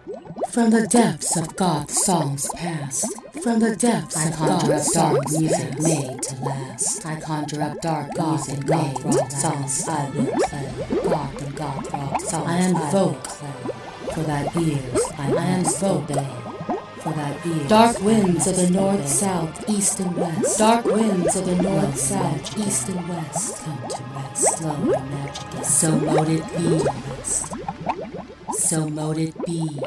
From the depths of goth songs past, from the depths I conjure up dark music made to last. I conjure up dark music made rock songs I will play. Goth and goth rock songs I invoke for that ears. I invoke for that ears. Dark winds of the north, south, east, and west. Dark winds of the north, south, east, and west. Come to rest, slowly, magically. So mote it be, rest. So mote it be.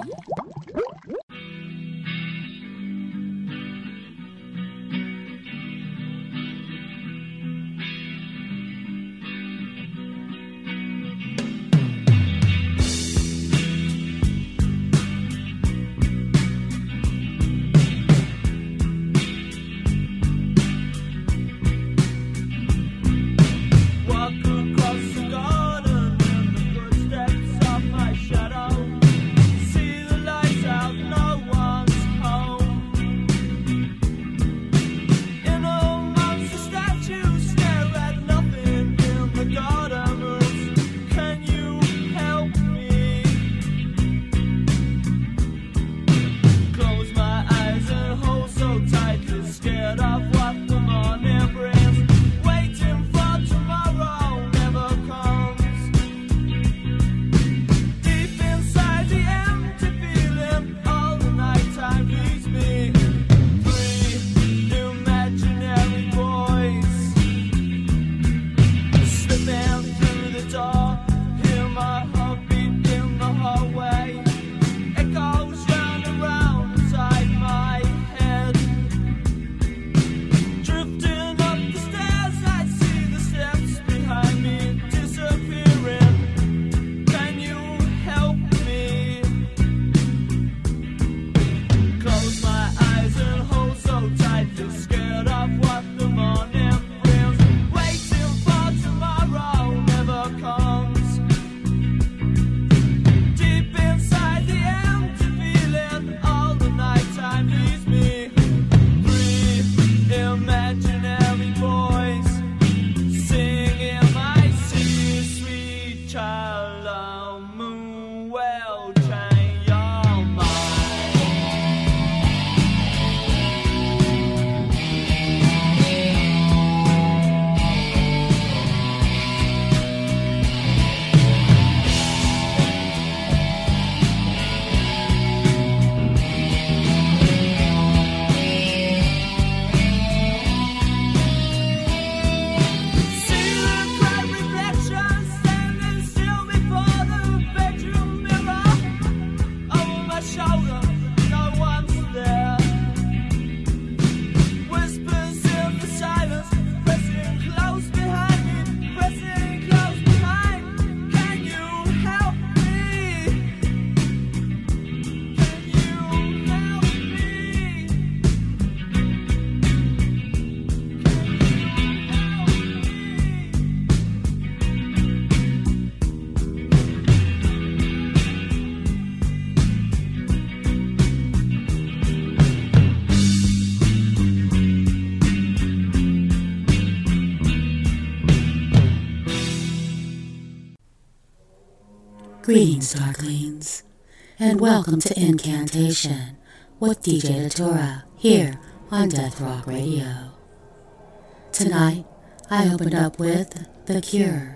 Greetings, Darklings, and welcome to Incantation with DJ Datura here on Death Rock Radio. Tonight, I opened up with The Cure,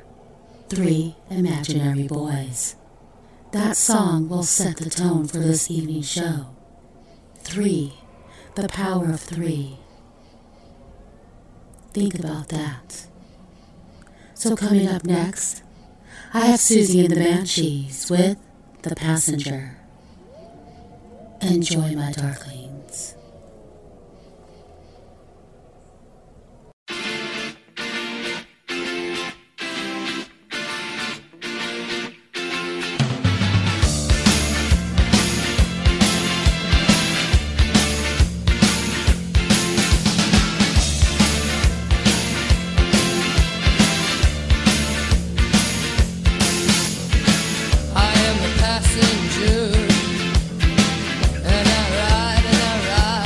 3 Imaginary Boys. That song will set the tone for this evening's show. 3, the power of 3. Think about that. So coming up next, I have Susie and the Banshees with The Passenger. Enjoy, my Darklings. Passenger, and I ride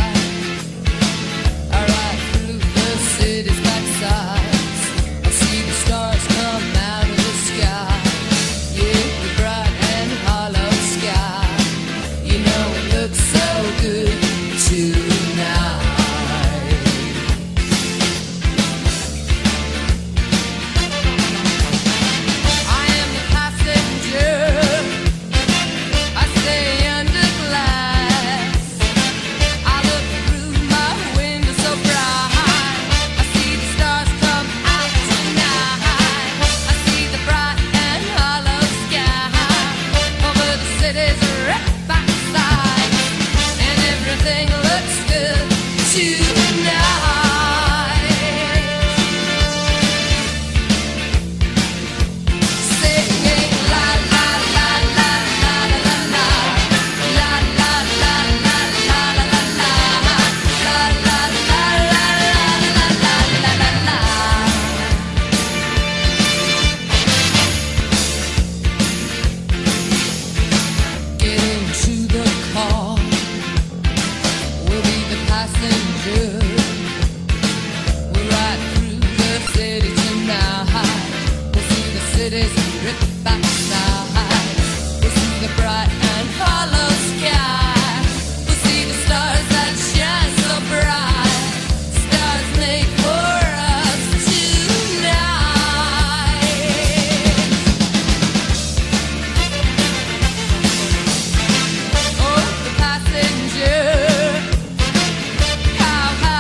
How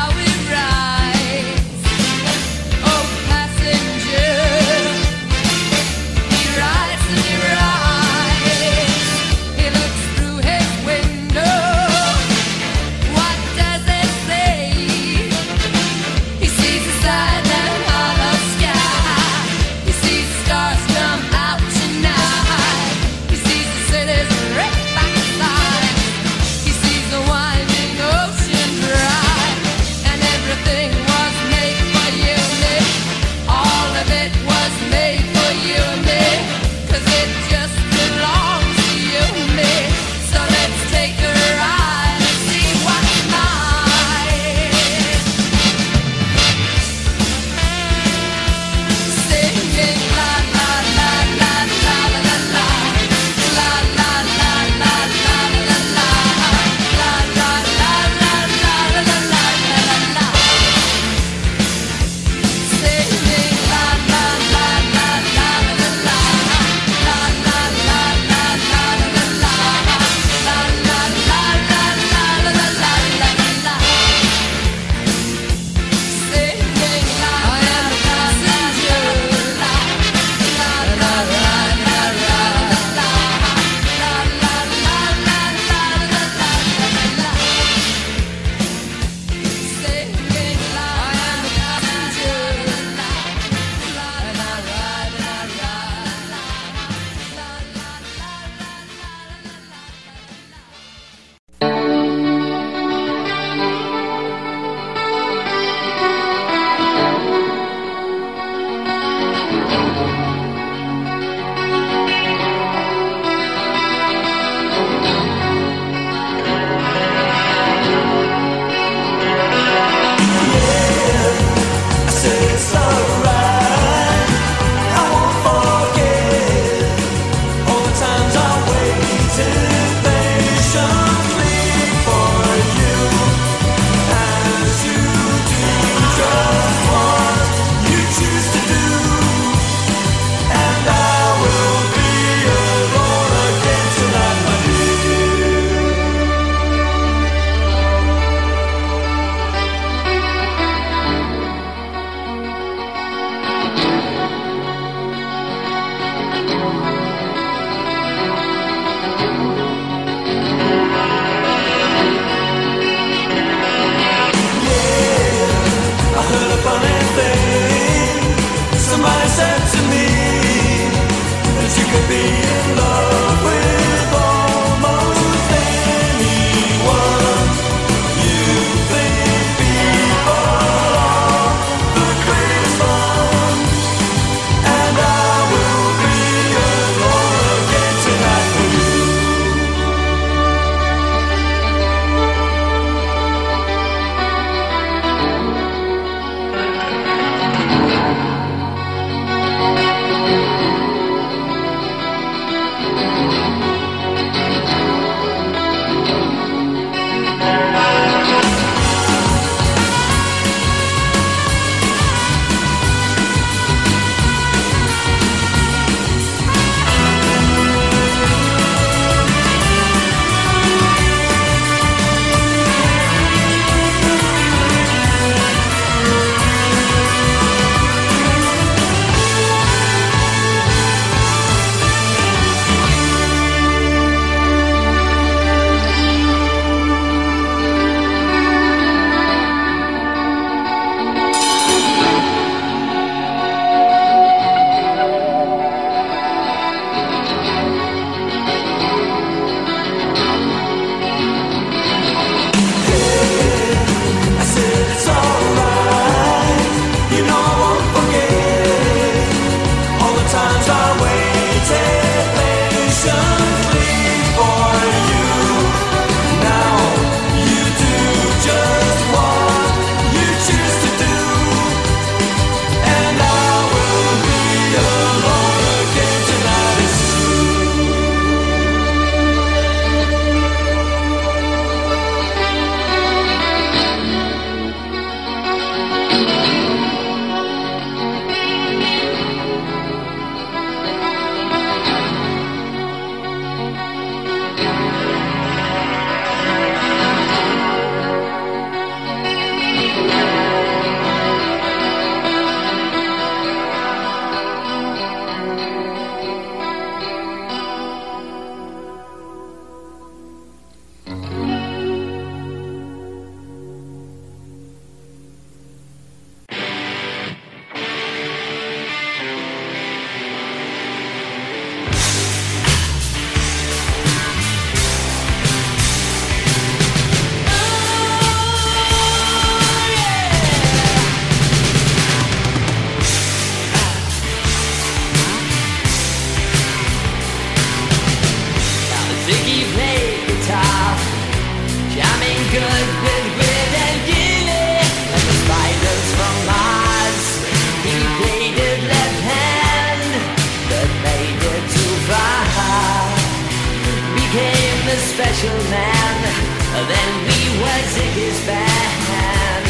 special man. Then we were Ziggy's band.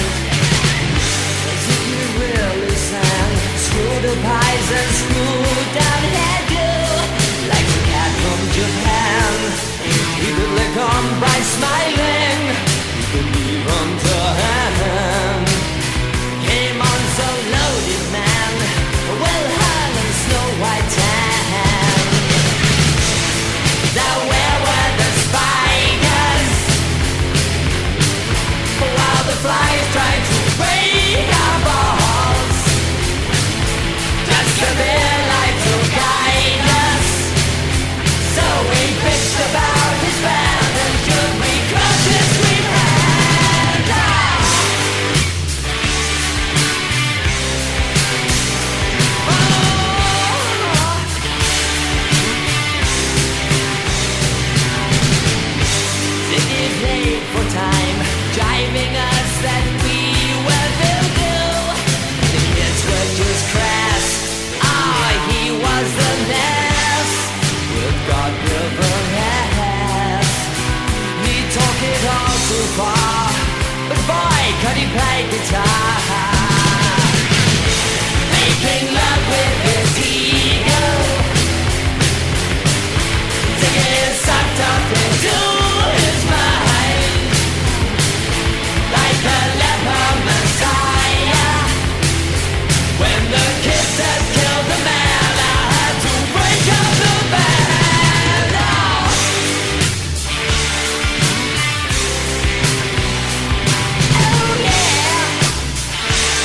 Ziggy really sang, screwed up eyes and screwed down hairdo, like a cat from Japan. He could lick on by smiling, he could even turn. Came on so loaded, man, well hung in Snow White tan. Now where were the spiders? While the flies tried to break our balls, just a bit light to guide us. So we bitched about his band, and should we crush his sweet hand? Ziggy played for time, driving us that we were voodoo. The kids were just crass. He was the best with God given ass. He took it all too far, but boy, could he play guitar. Making love with his ego, Ziggy sucked up into his mind, like a leper messiah. When the kids had killed the man, I had to break up the band. Oh yeah.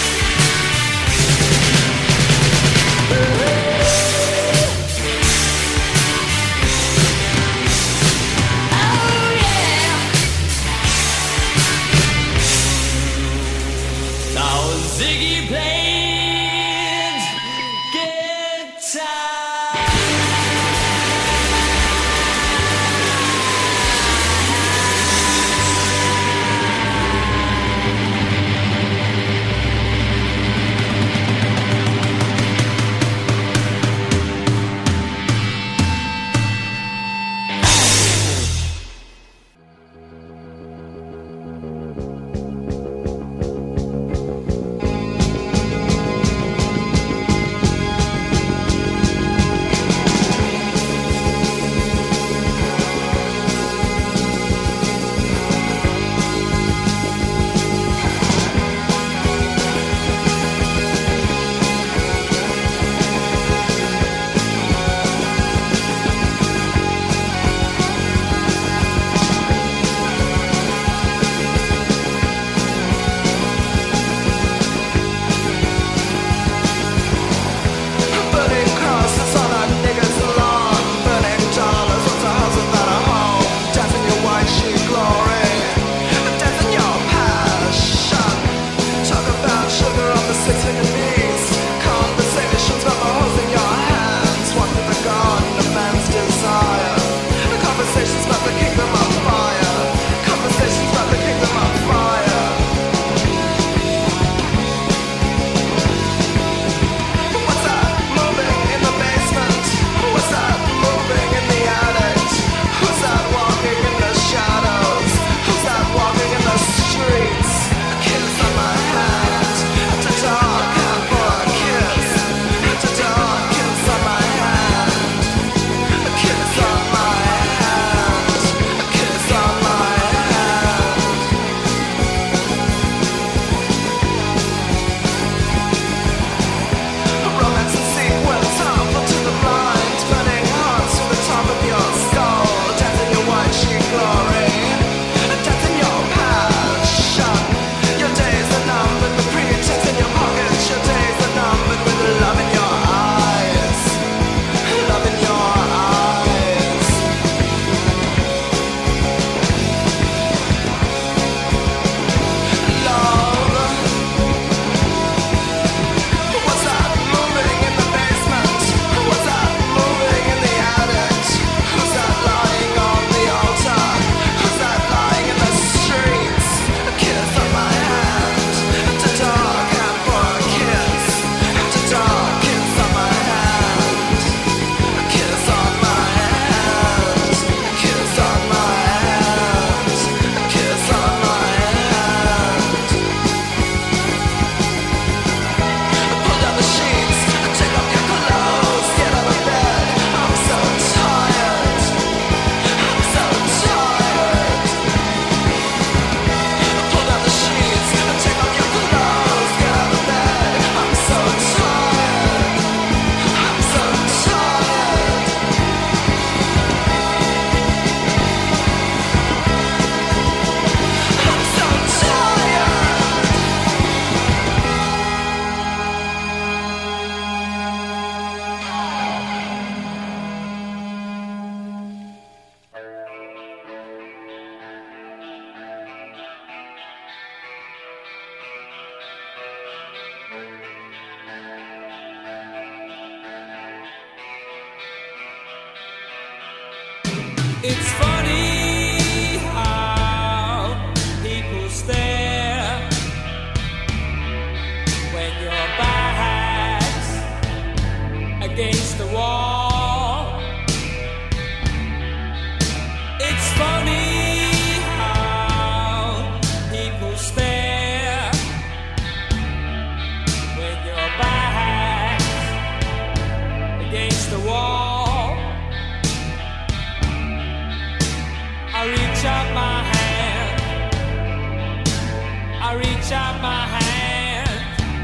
reach out my hand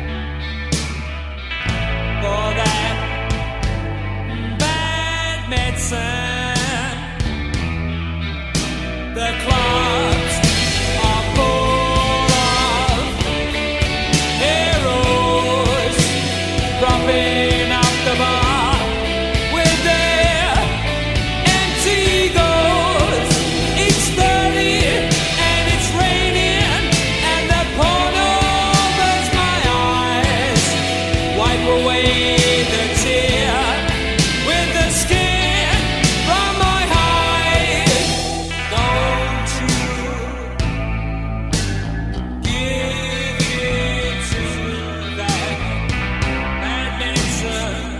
for that bad medicine. The clubs are full of heroes propping up the bar with their empty egos. It's 30 and it's raining and the porno burns my eyes. Wipe away the tear with the skin from my hide. Don't you give in to that bad medicine.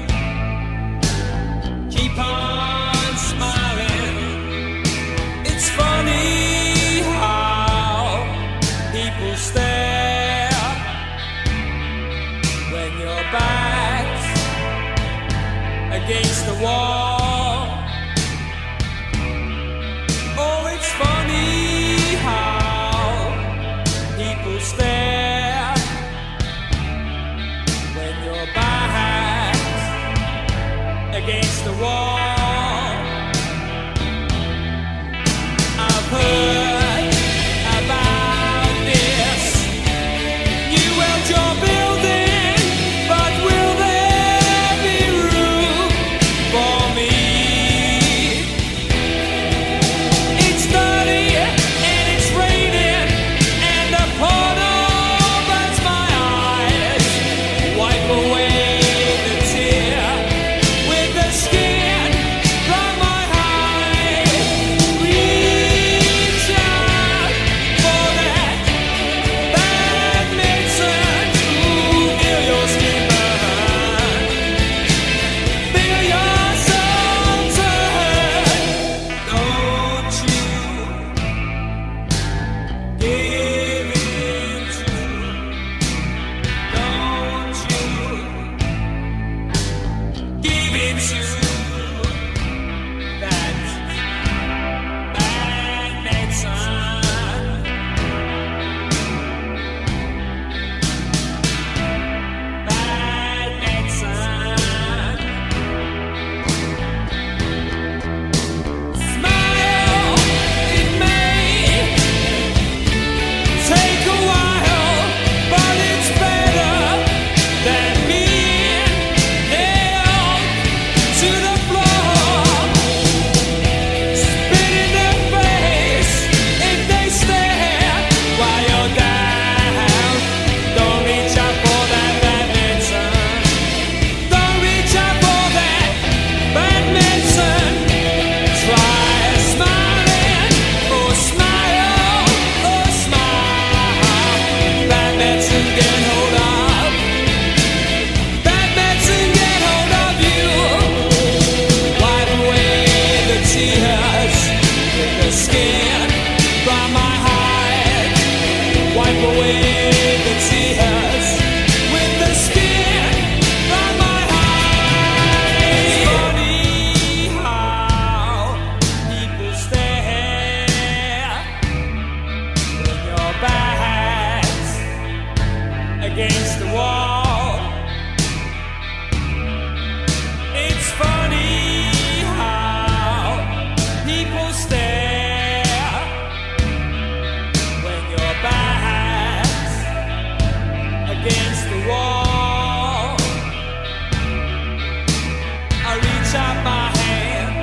Keep on smiling. It's funny how people stare when your back's against the wall. Oh, it's funny how people stare when your back's against the wall. I've heard about this. You built your building, but will there be room for me? It's 30 and it's raining and the porno burns my eyes. Wipe away the tear with the skin from my hide. Reach out for that bad medicine to feel your skin burn, feel your soul turn. Don't you give in to, don't you give in to that bad medicine. Bad medicine. Smile, it may take a while, but it's better than being nailed to the floor. Spit in their face if they stare while you're down. Don't reach out for that bad medicine. Don't reach out for that bad medicine. Try smiling, oh smile, oh smile. Bad medicine get hold of. Bad medicine get hold of you. Wipe away the tears with the skin from my hide. Wipe away the tears with the skin from my hide. It's funny how people stare when your back's against the wall. It's funny how people stare when your back's against the wall. I reach out my hand.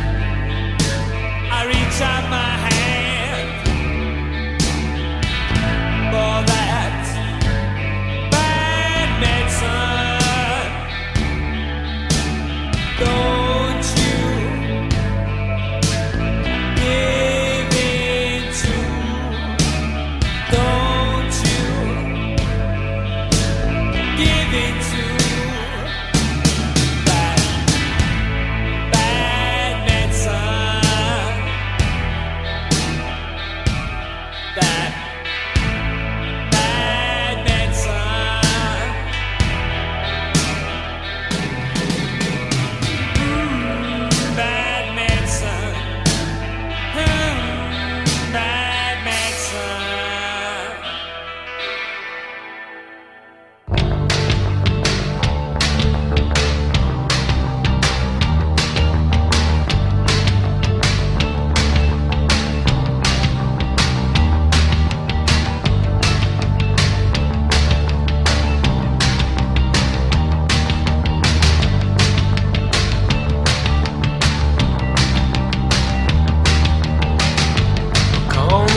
I reach out my hand for that bad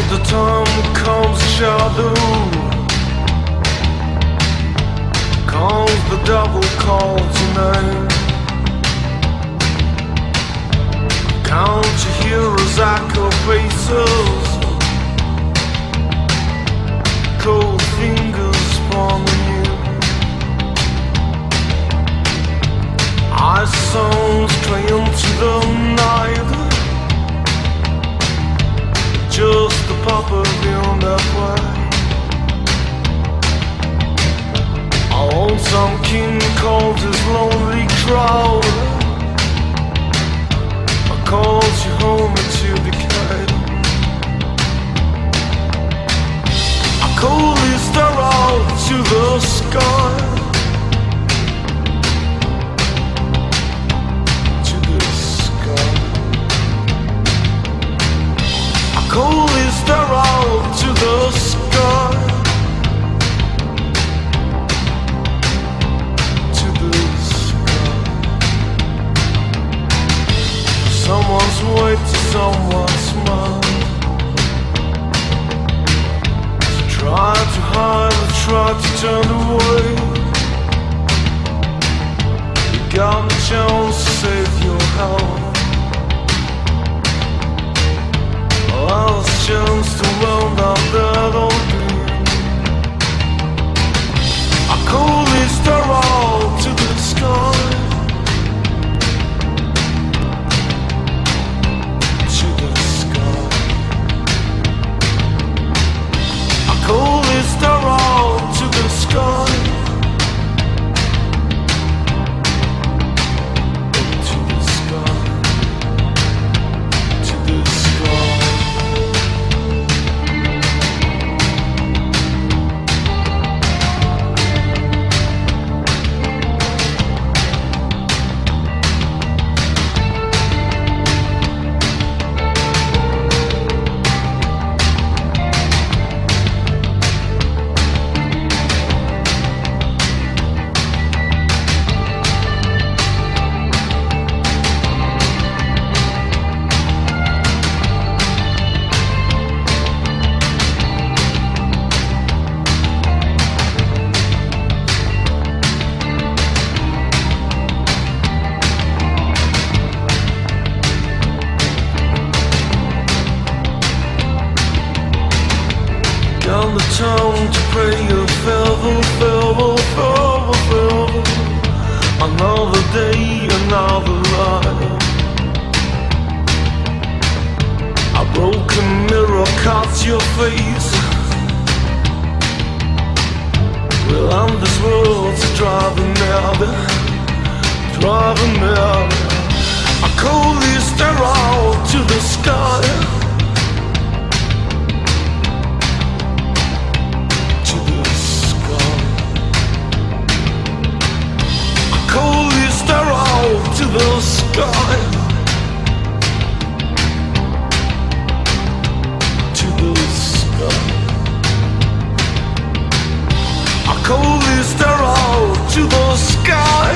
the time comes a shadow, comes the devil calls your name. Can't you hear his echo faces, cold fingers palming you? Eyes sound straight into the night, just a puppet in that way. A lonesome king calls his lonely crowd, calls you home into decay. I call this star out to the sky, to the sky. I call this star out to the sky, to the sky. Someone's way to someone's mind, to try to hide or try to turn away. You got a chance to save your health, last chance to round out that old dream. I call this star out to the sky, call this star out to the sky, to the sky, to the sky. Down the town to pray a farewell, farewell, farewell, farewell. Another day, another life. A broken mirror cuts your face. Well, endless worlds are driving mad, driving mad. I call this star out to the sky, call this star out to the sky, to the sky. I call this star out to the sky,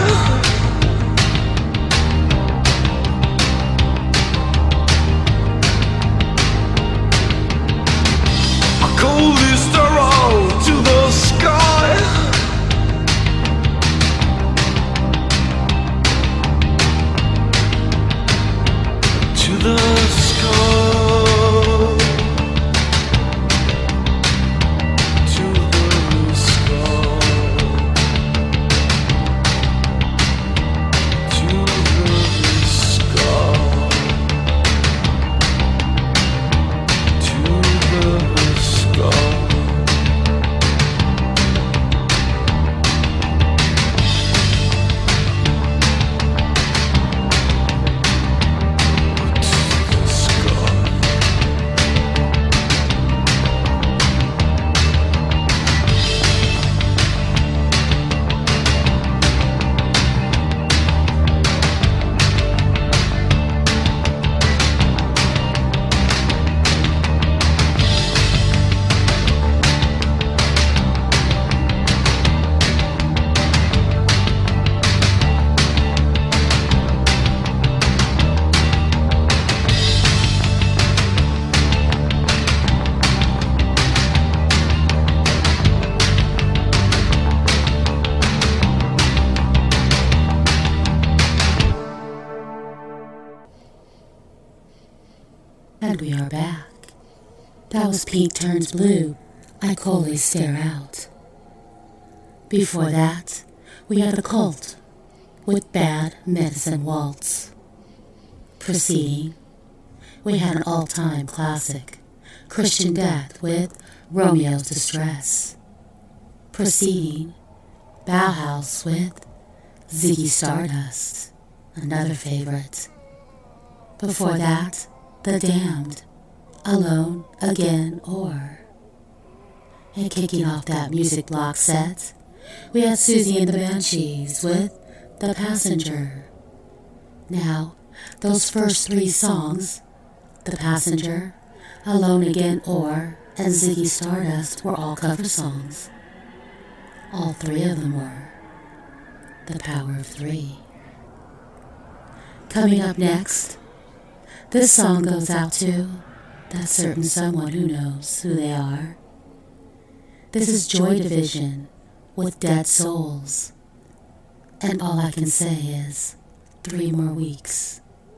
That was Pink Turns Blue, I Coldly Stare Out. Before that, we had The Cult with Bad Medicine Waltz. Preceding, we had an all-time classic, Christian Death with Romeo's Distress. Preceding, Bauhaus with Ziggy Stardust, another favorite. Before that, The Damned, Alone Again Or. And kicking off that music block set, we had Susie and the Banshees with The Passenger. Now, those first three songs, The Passenger, Alone Again Or, and Ziggy Stardust were all cover songs. All three of them were. The Power of Three. Coming up next, this song goes out to that certain someone who knows who they are. This is Joy Division with Dead Souls. And all I can say is 3 more weeks.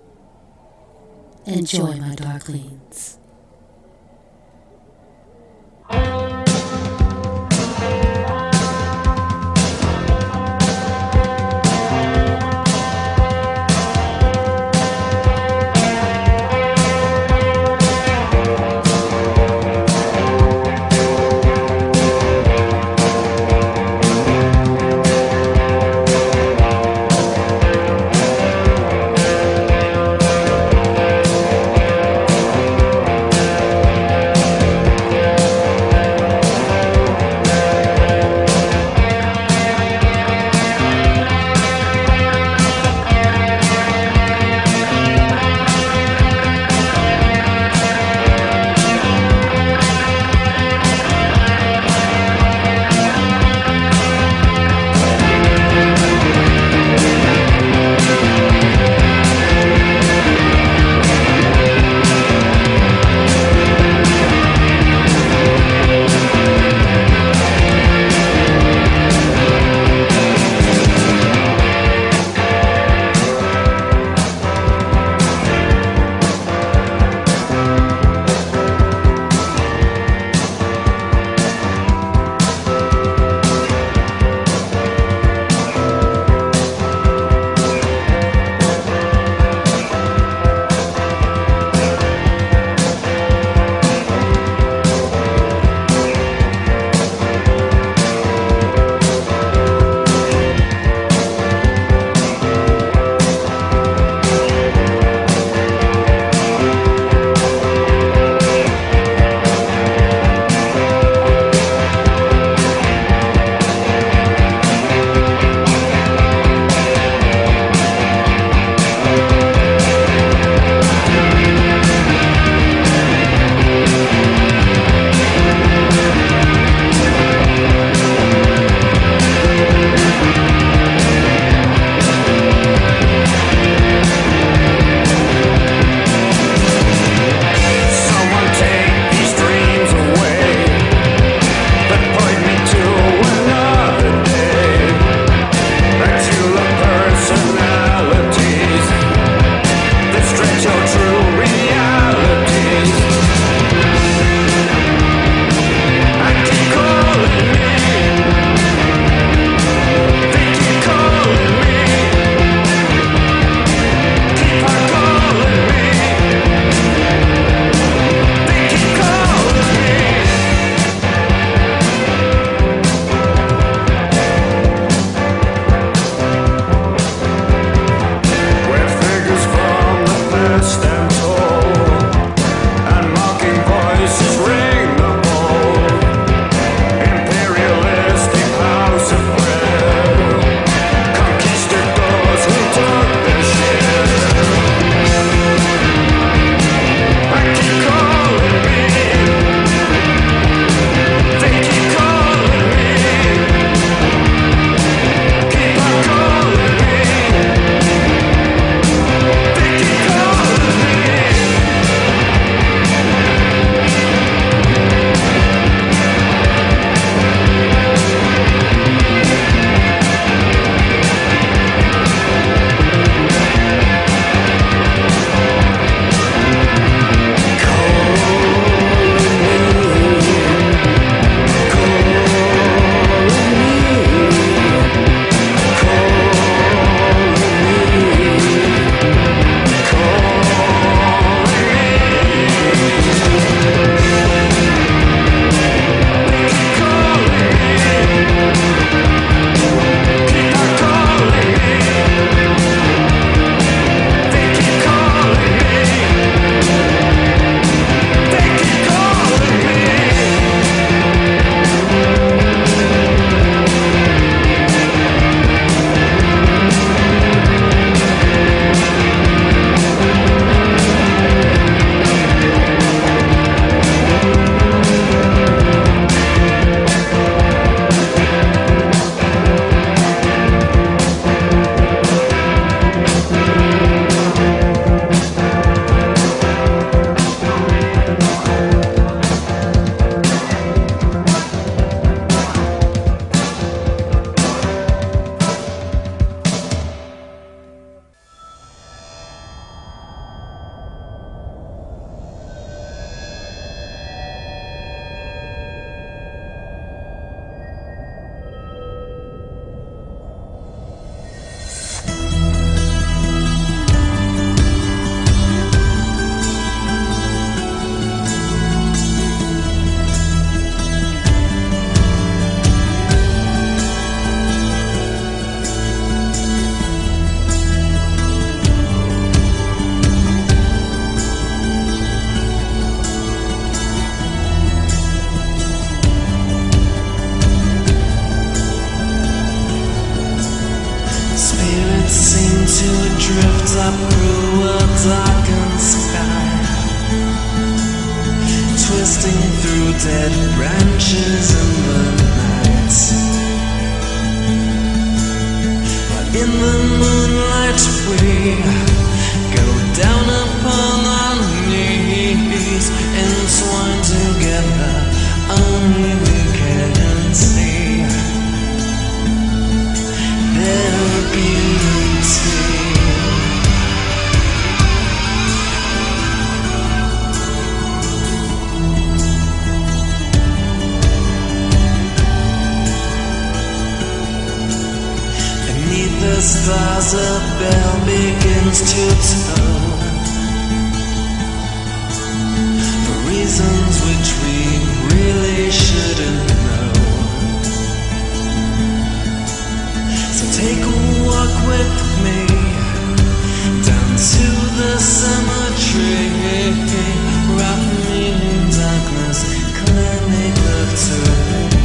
Enjoy, my darklings. up through a darkened sky, twisting through dead branches in the night. But in the moonlight we go down upon our knees, entwined together, only we can see their beauty. Beneath the stars a bell begins to tone, for reasons which we really shouldn't know. So take a walk with me down to the cemetery, wrap me in darkness, clear make love to me.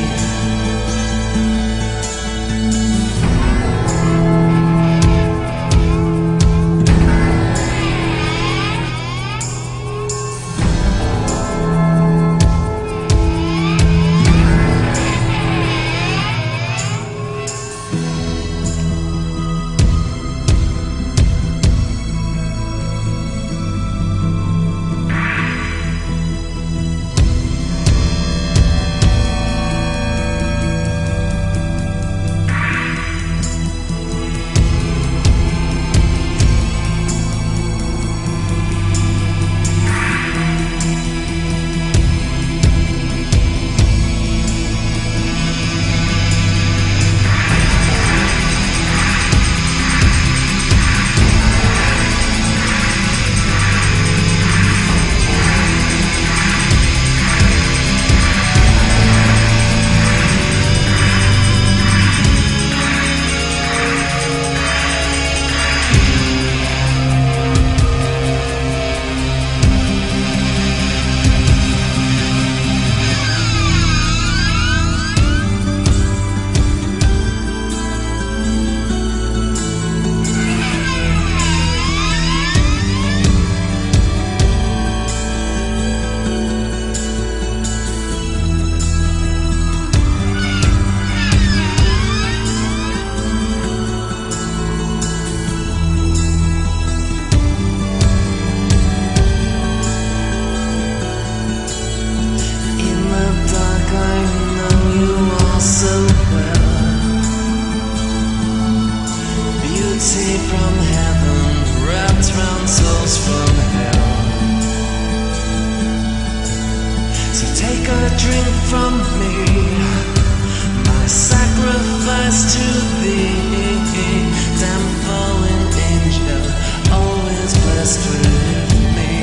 From heaven, wrapped round souls from hell. So take a drink from me, my sacrifice to thee. Damn fallen angel, always blessed with me.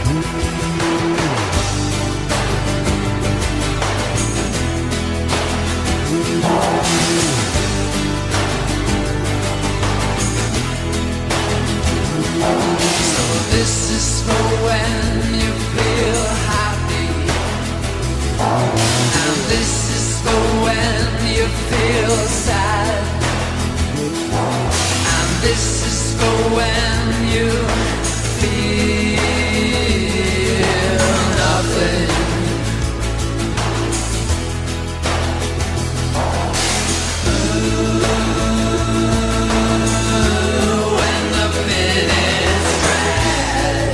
This is for when you feel happy, and this is for when you feel sad, and this is for when you feel nothing. When the minutes drag,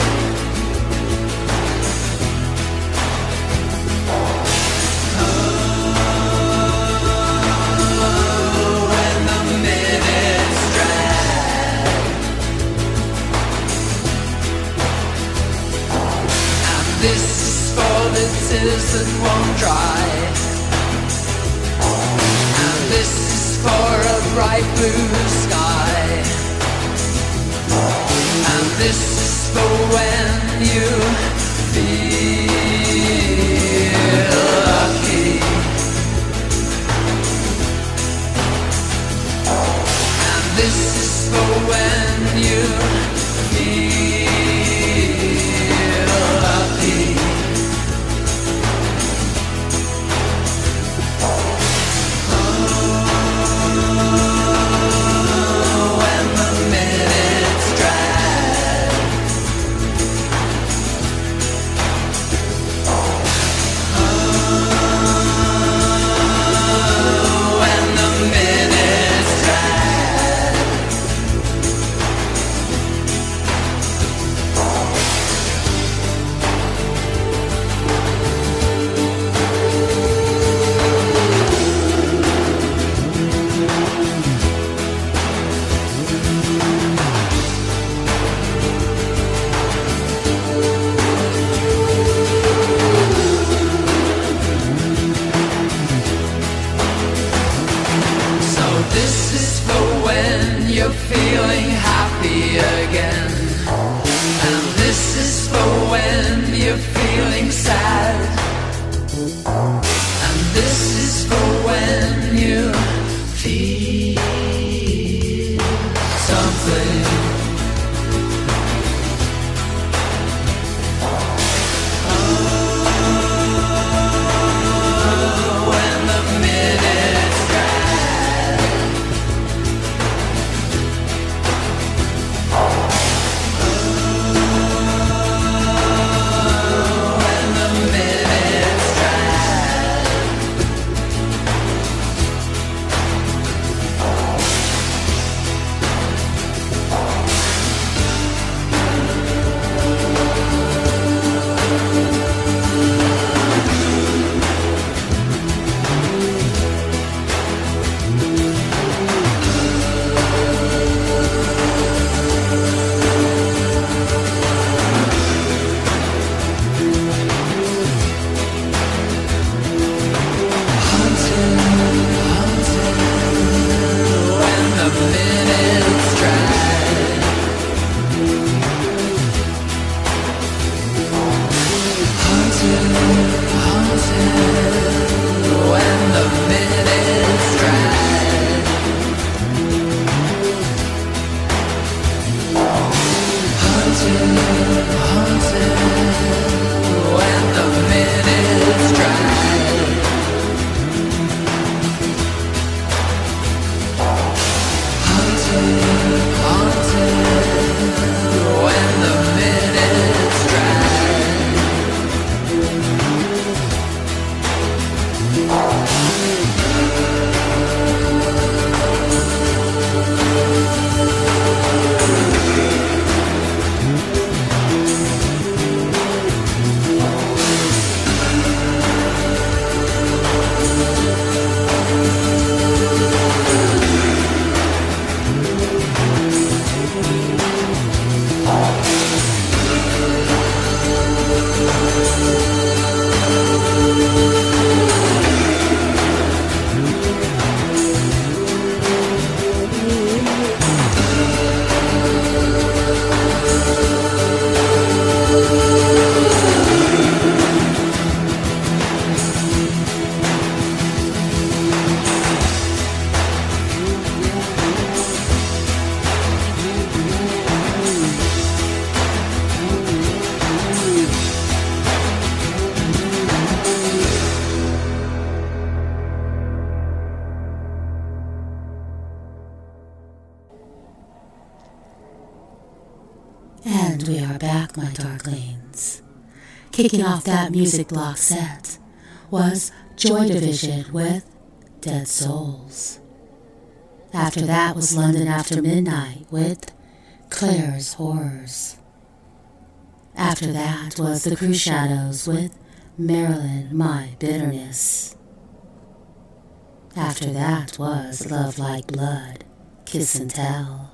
when the minutes drag, and this is for the tears that won't dry, and this is for a bright blue sky, and this is for when you feel lucky, and this is for when you feel lucky. When the minutes drag, when the minutes drag, so this is for when you're feeling happy again, and this is for when you're feeling sad, and this is for when you feel something. When the minutes drag, when the are back, my darklings. Kicking off that music block set was Joy Division with Dead Souls. After that was London After Midnight with Claire's Horrors. After that was The Cruise Shadows with Marilyn, My Bitterness. After that was Love Like Blood, Kiss and Tell.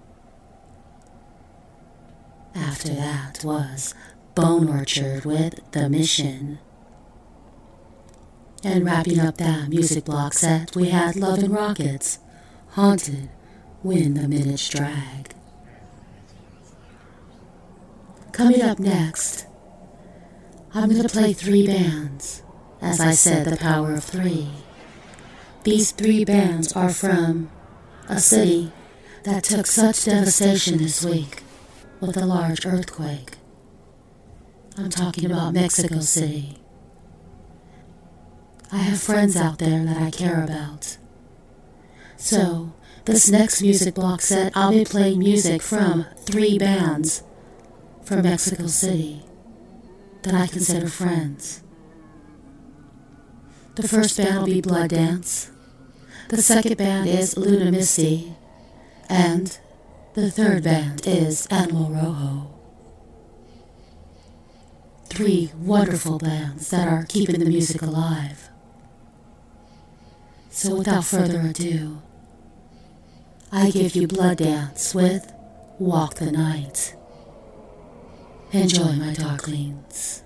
After that was Bone Orchard with The Mission. And wrapping up that music block set, we had Love and Rockets, Haunted, When the Minutes Drag. Coming up next, I'm going to play 3 bands. As I said, the power of 3. These 3 bands are from a city that took such devastation this week with a large earthquake. I'm talking about Mexico City. I have friends out there that I care about. So, this next music block set, I'll be playing music from 3 bands from Mexico City that I consider friends. The first band will be Blood Dance. The second band is Luna Misty. And the third band is Animal Rojo. 3 wonderful bands that are keeping the music alive. So without further ado, I give you Blood Dance with Walk the Night. Enjoy, my darklings.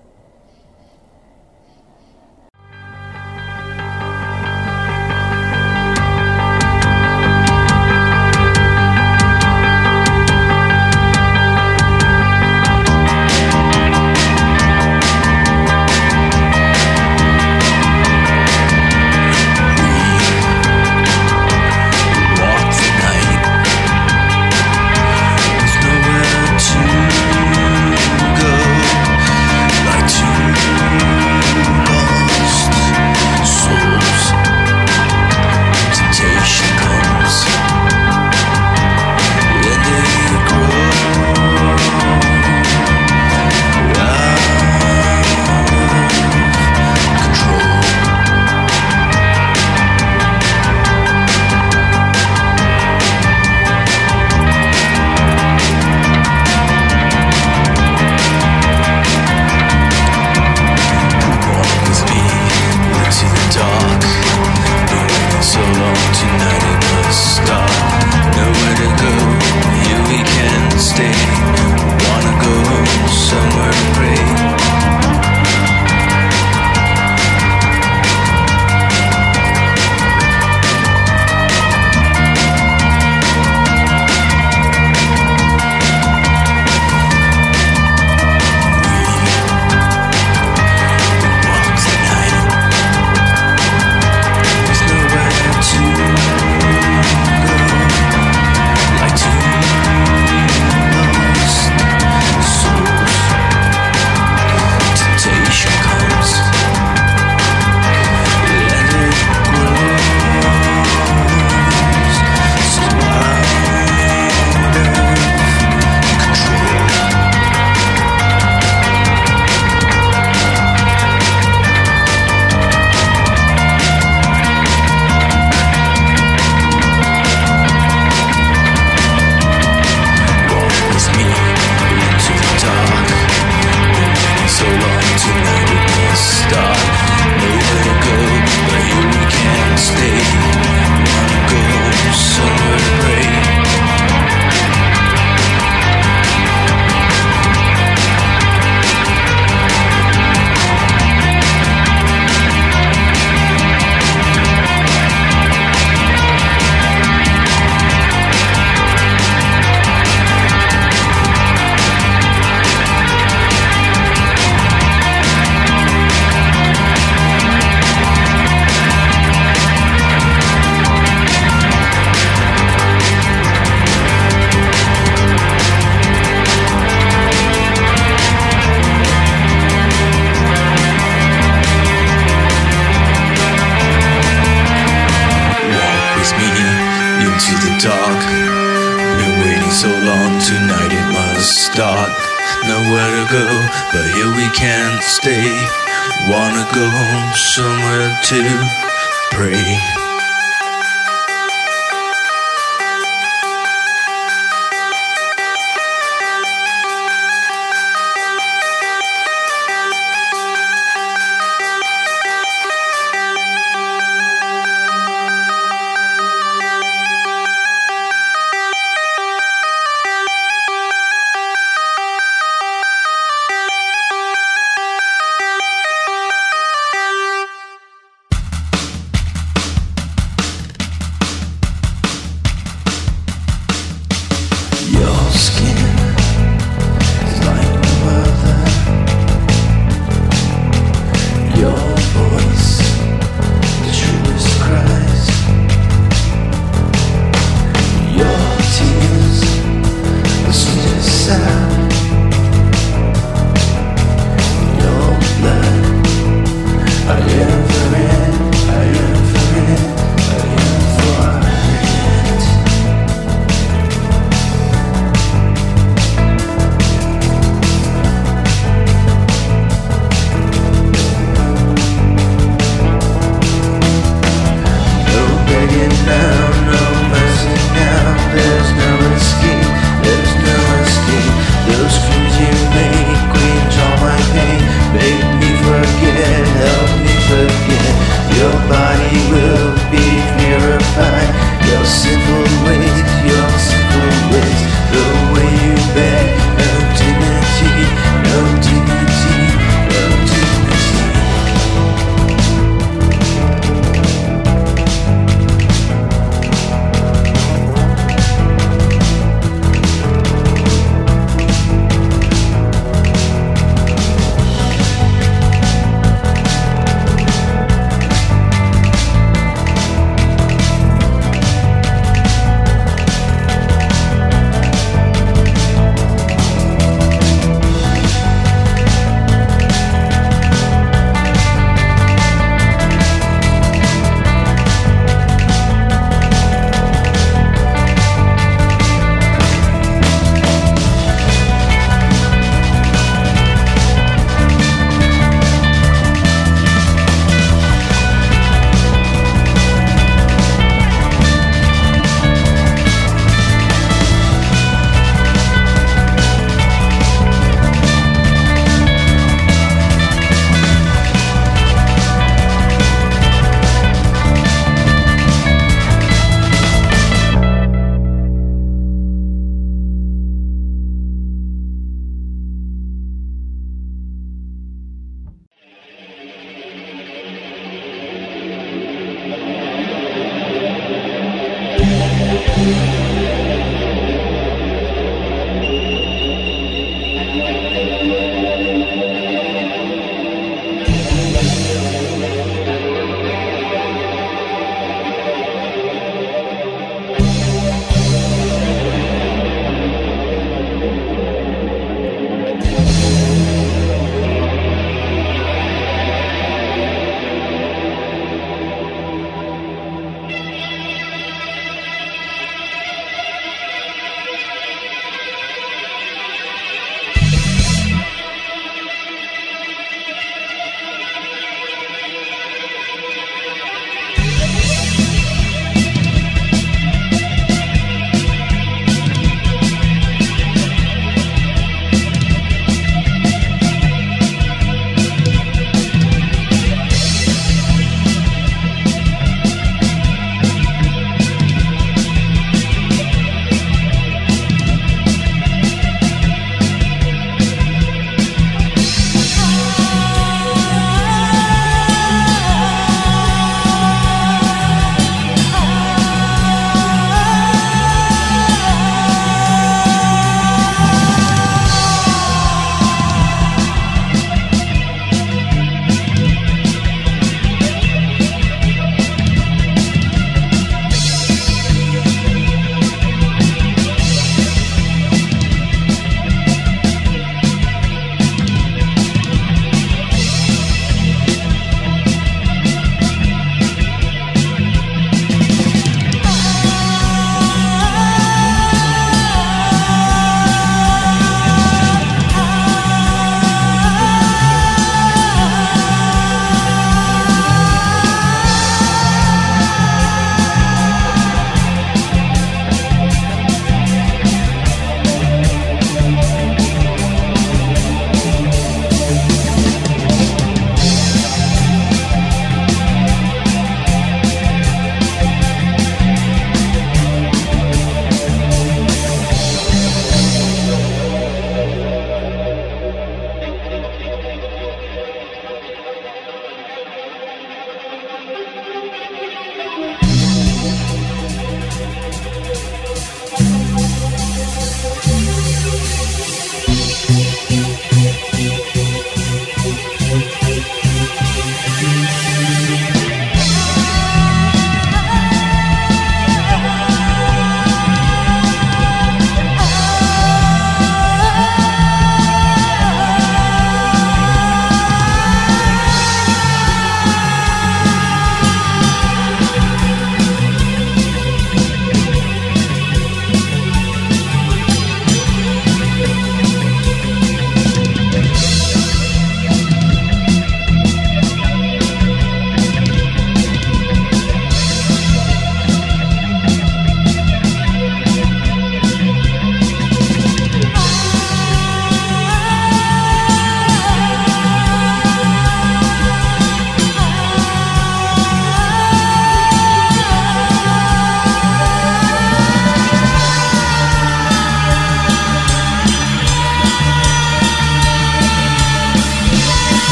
nowhere to go, but here we can't stay. Wanna go somewhere to pray.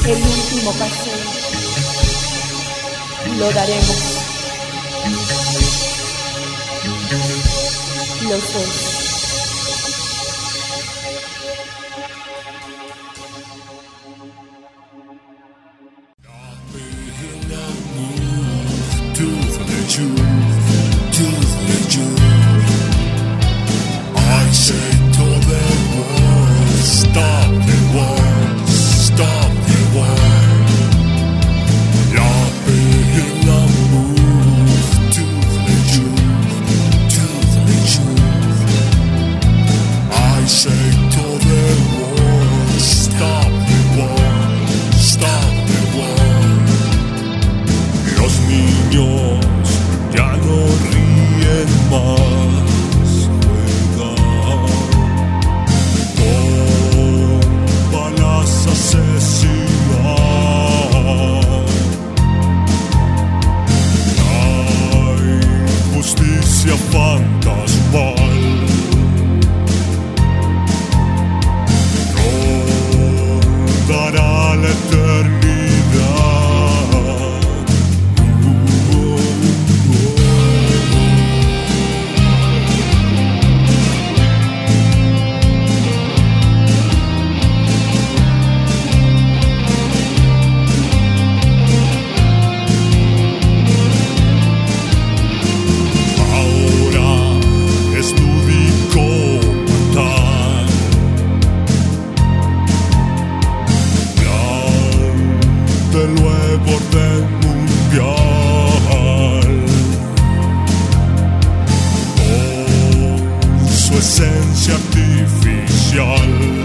el último paseo lo daremos los dos. I say to the world, stop the world, stop the world. Jag behöver move to the truth, to the truth. I say to the world, stop the world, stop the world. Los niños ya no ríen más. Asesinar la injusticia fantasmal rondará la eternidad. Esencia artificial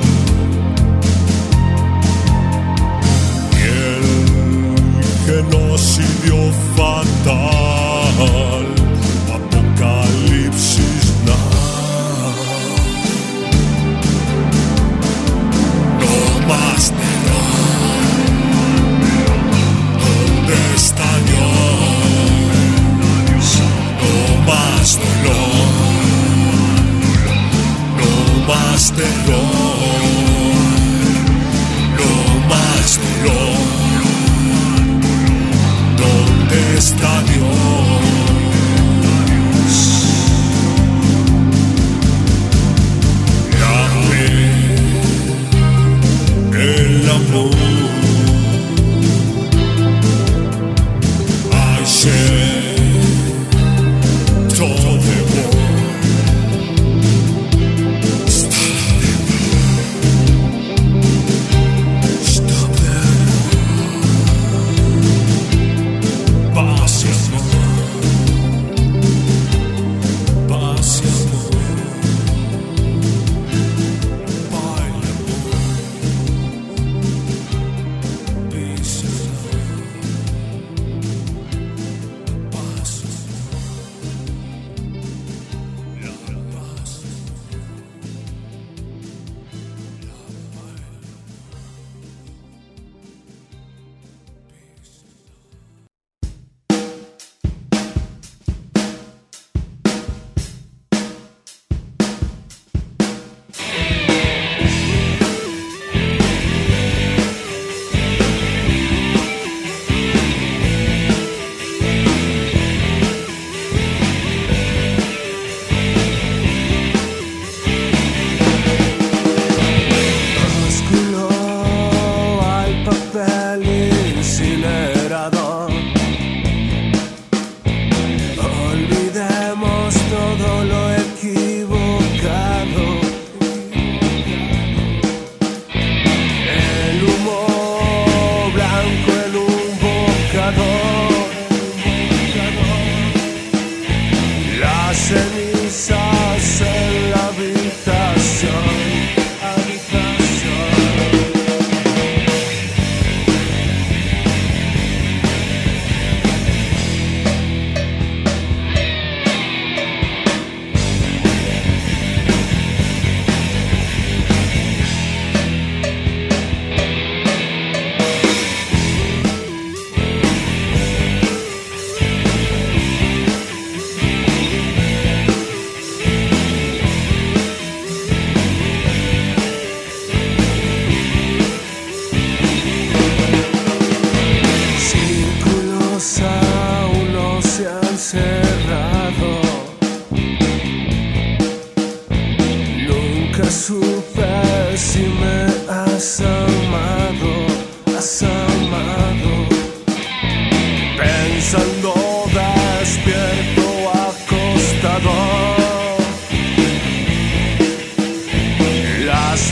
y el genocidio fatal, apocalipsis now. No más terror, no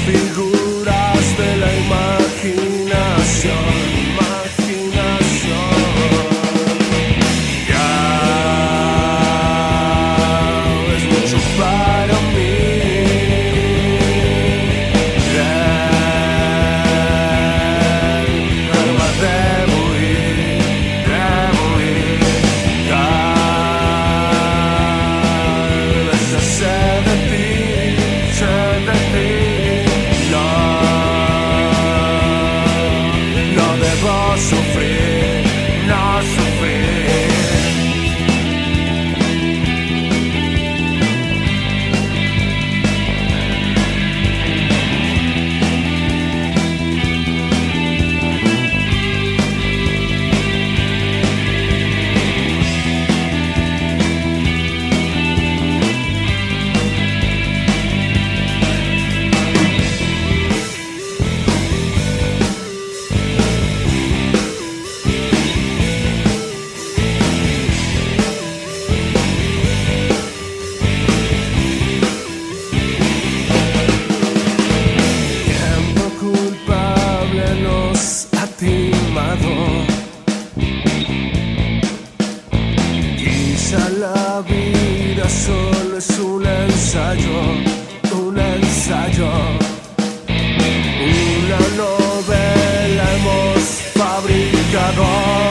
figuras de la imaginación. Quizá la vida solo es un ensayo, una novela hemos fabricado.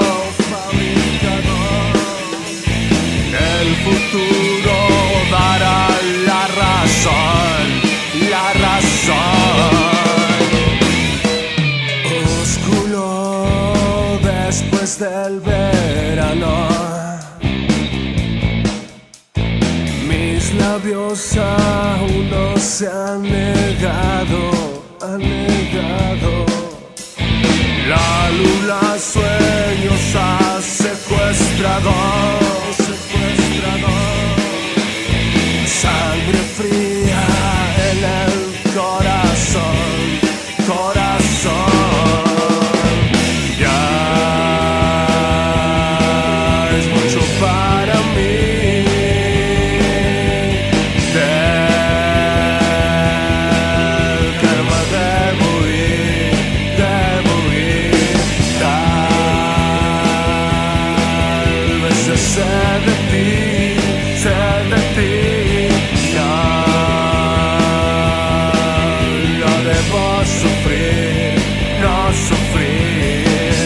El futuro dará la razón. Oscuro después del verano, mis labios aún no se han negado. La luna sueños ha secuestrado. Sangre fría en el corazón. Ya es mucho para mí. Del karma debo ir. Tal vez sé de ti. No debo sufrir, no sufrir.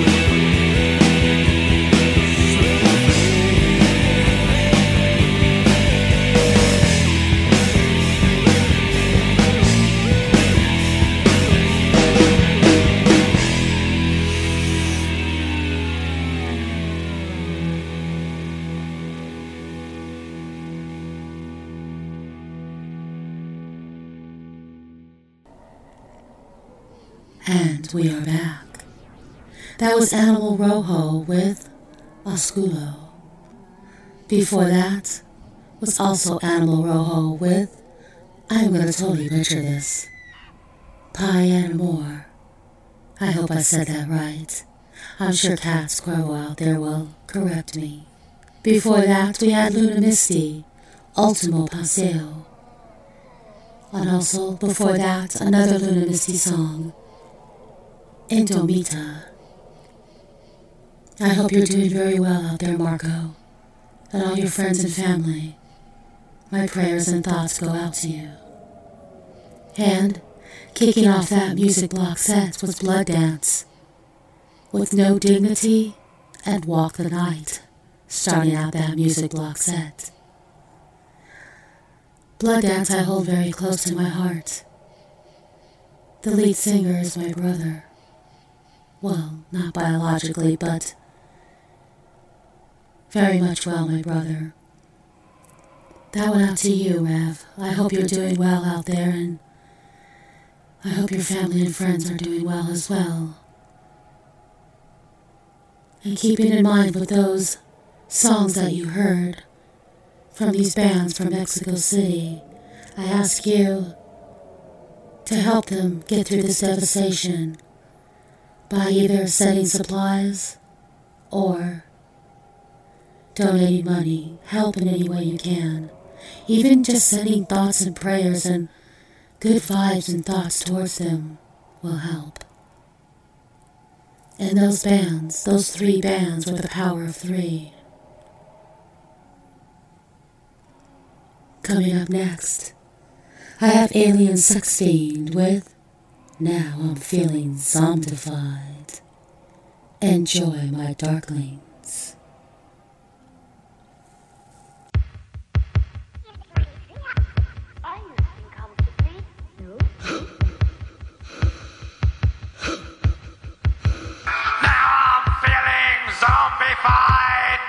And we are back. That was Animal Rojo with Osculo. Before that was also Animal Rojo with, I'm gonna totally butcher this, Pie More. I hope I said that right. I'm sure Cat Squirrel out there will correct me. Before that we had Luna Misty, Ultimo Paseo. And also before that another Luna Misty song, Indomita. I hope you're doing very well out there, Marco, and all your friends and family. My prayers and thoughts go out to you. And kicking off that music block set was Blood Dance, with No Dignity and Walk the Night, starting out that music block set. Blood Dance I hold very close to my heart. The lead singer is my brother. Well, not biologically, but very much well, my brother. That went out to you, Rev. I hope you're doing well out there, and I hope your family and friends are doing well as well. And keeping in mind with those songs that you heard from these bands from Mexico City, I ask you to help them get through this devastation by either sending supplies or donating money. Help in any way you can. Even just sending thoughts and prayers and Good vibes and thoughts towards them will help. And those bands, those 3 bands with the power of 3. Coming up next, I have Alien Sex Fiend with Now I'm Feeling Zombified. Enjoy my darklings. Zombified!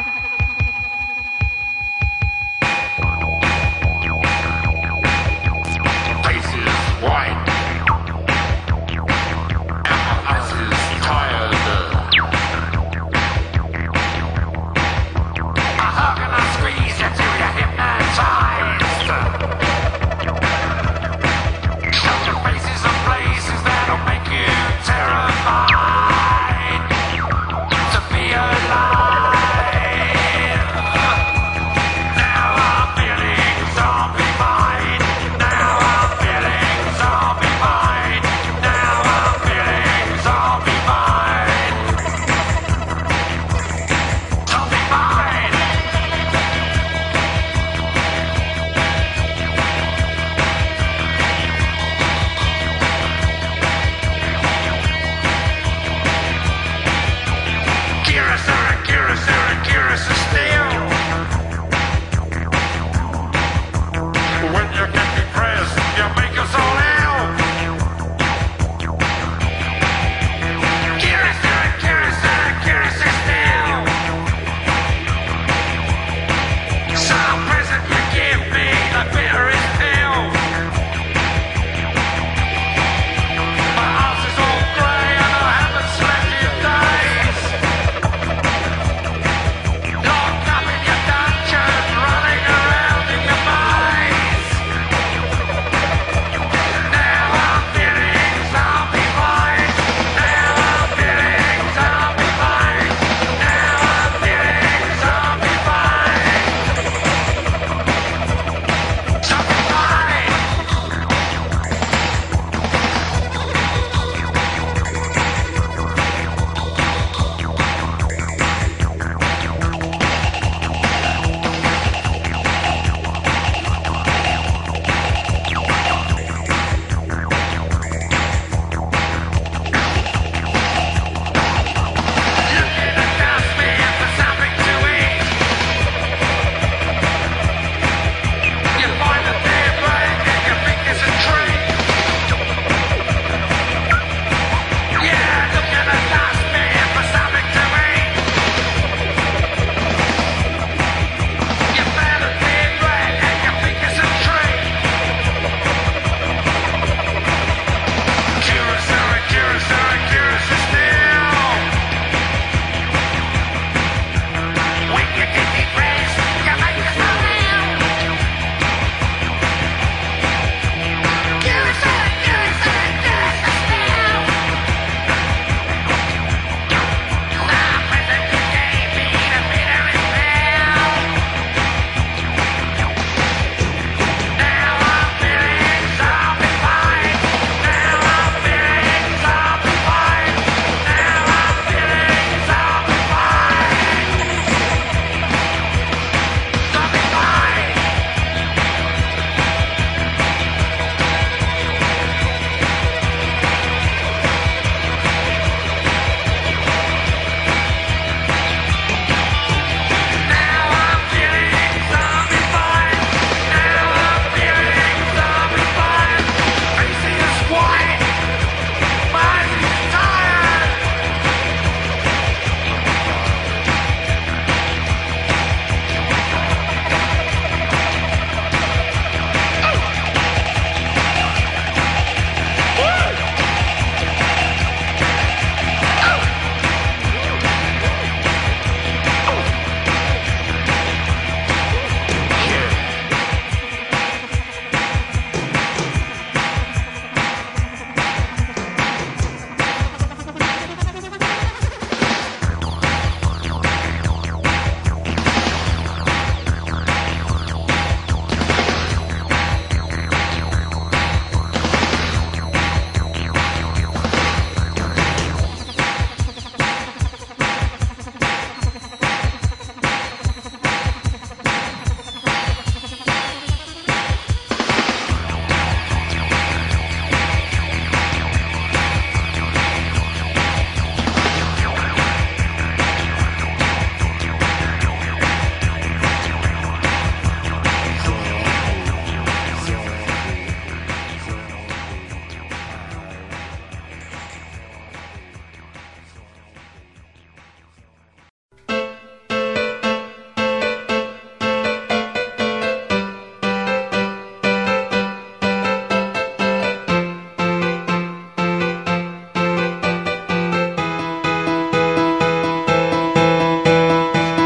Face is white. Eyes is tired.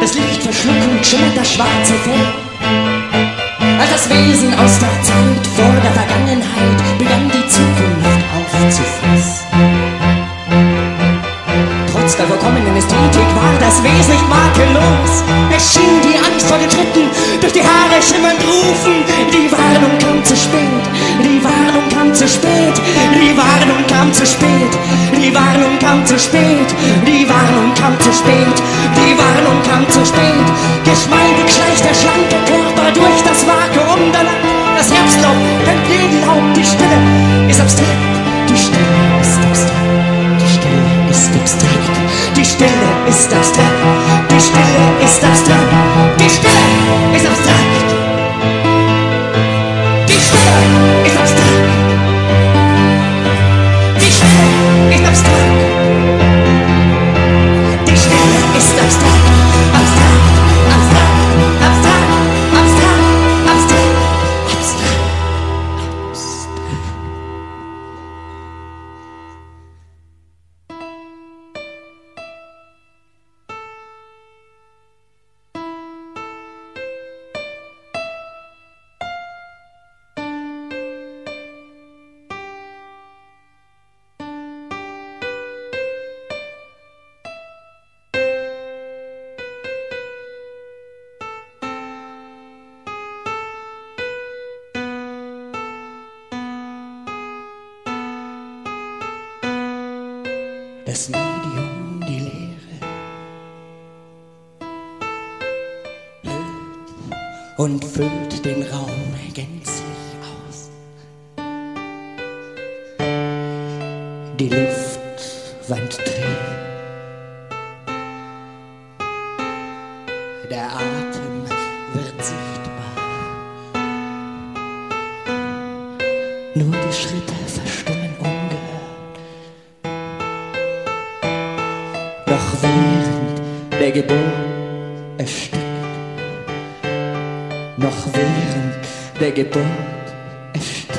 Das Licht verschluckend schimmert das schwarze Fell. Als das Wesen aus der Zeit vor der Vergangenheit begann die Zukunft aufzufressen. Trotz der vollkommenen Ästhetik war das Wesen nicht makellos. Es schien die Angst vor den Schritten durch die Haare schimmernd rufen. Die Warnung kam zu spät, die Warnung kam zu spät, die Warnung kam zu spät, die Warnung kam zu spät, die Warnung kam zu spät, die Warnung kam zu spät. Geschmeidig schleicht der schlanke Körper durch das Vakuum der Nacht. Das Herbstlaub kennt jeden Laub, die Stille ist abstrakt, die Stille ist abstrakt, die Stille ist abstrakt, die Stille ist abstrakt, die Stille ist abstrakt, die Stille ist abstrakt, die Stille ist abstrakt, die Stille ist abstrakt, die Stille ist abstrakt, abstrakt, abstrakt, abstrakt, abstrakt, abstrakt, abstrakt. Das Medium, die Leere, hüllt und füllt den Raum gänzlich aus. Die Luft wandt träge, der Atem wird sichtbar, nur die Schritte verstummen ungehört. Doch während der Geburt erstickt, noch während der Geburt erstickt,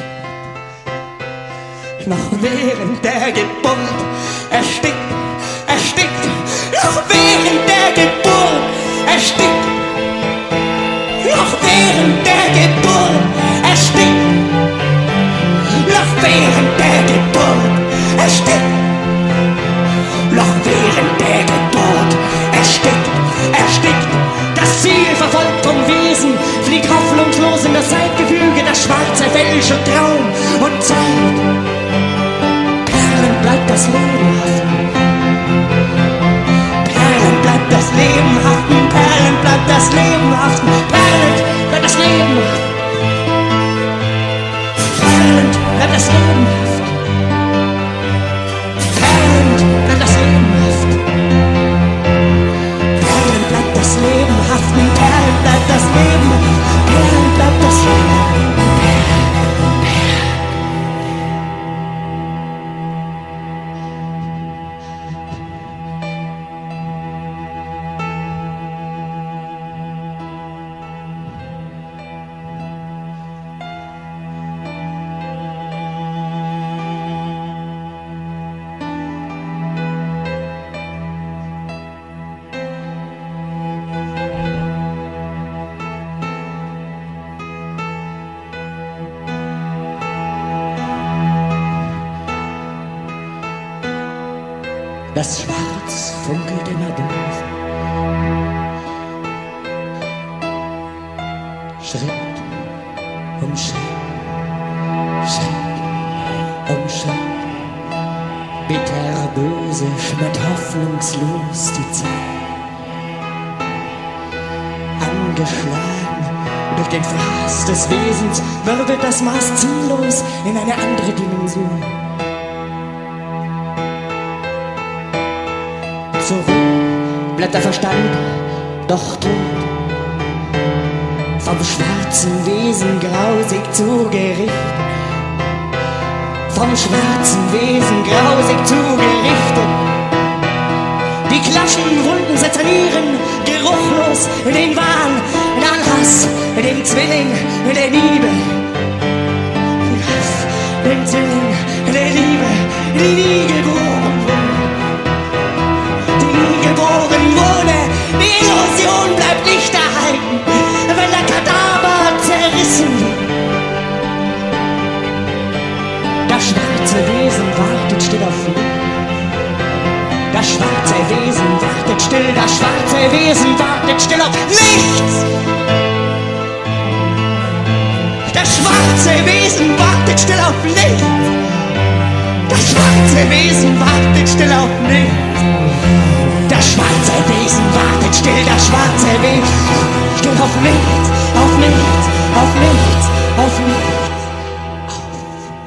noch während der Geburt erstickt, erstickt, noch während der Geburt erstickt, noch während der Geburt erstickt, noch während der Geburt erstickt. Noch während der Geburt erstickt, erstickt. Das Ziel verfolgt vom Wesen, fliegt hoffnungslos in das Zeitgefüge, das schwarze Fälsche Traum und Zeit. Perlen bleibt das Leben haften, Perlen bleibt das Leben haften, Perlen bleibt das Leben haften, Perlen bleibt das Leben haften, Perlen bleibt das Leben haften. Perlen bleibt das Leben, Perlen bleibt das Leben. Das Schwarz funkelt immer durch. Schritt um Schritt, Schritt um Schritt. Bitter, böse, schmiert hoffnungslos die Zeit. Angeschlagen durch den Fraß des Wesens wirbelt das Maß ziellos in eine andere Dimension. Zur Ruhe bleibt der Verstand doch tot. Vom schwarzen Wesen grausig zugerichtet, vom schwarzen Wesen grausig zugerichtet. Die Klaschenwunden satanieren geruchlos den Wahn, den Hass, den Zwilling der Liebe. Den Hass, den Zwilling der Liebe, die nie geboren wurde. Die nie geboren wurde, die Illusion. schwarze Wesen wartet still auf mich. Das schwarze Wesen wartet still, das schwarze Wesen wartet still auf nichts. Das schwarze Wesen wartet still auf nichts. Das schwarze Wesen wartet still auf nichts. Das schwarze Wesen wartet still, das schwarze Wesen still auf nichts, auf nichts, auf nichts, auf nichts, auf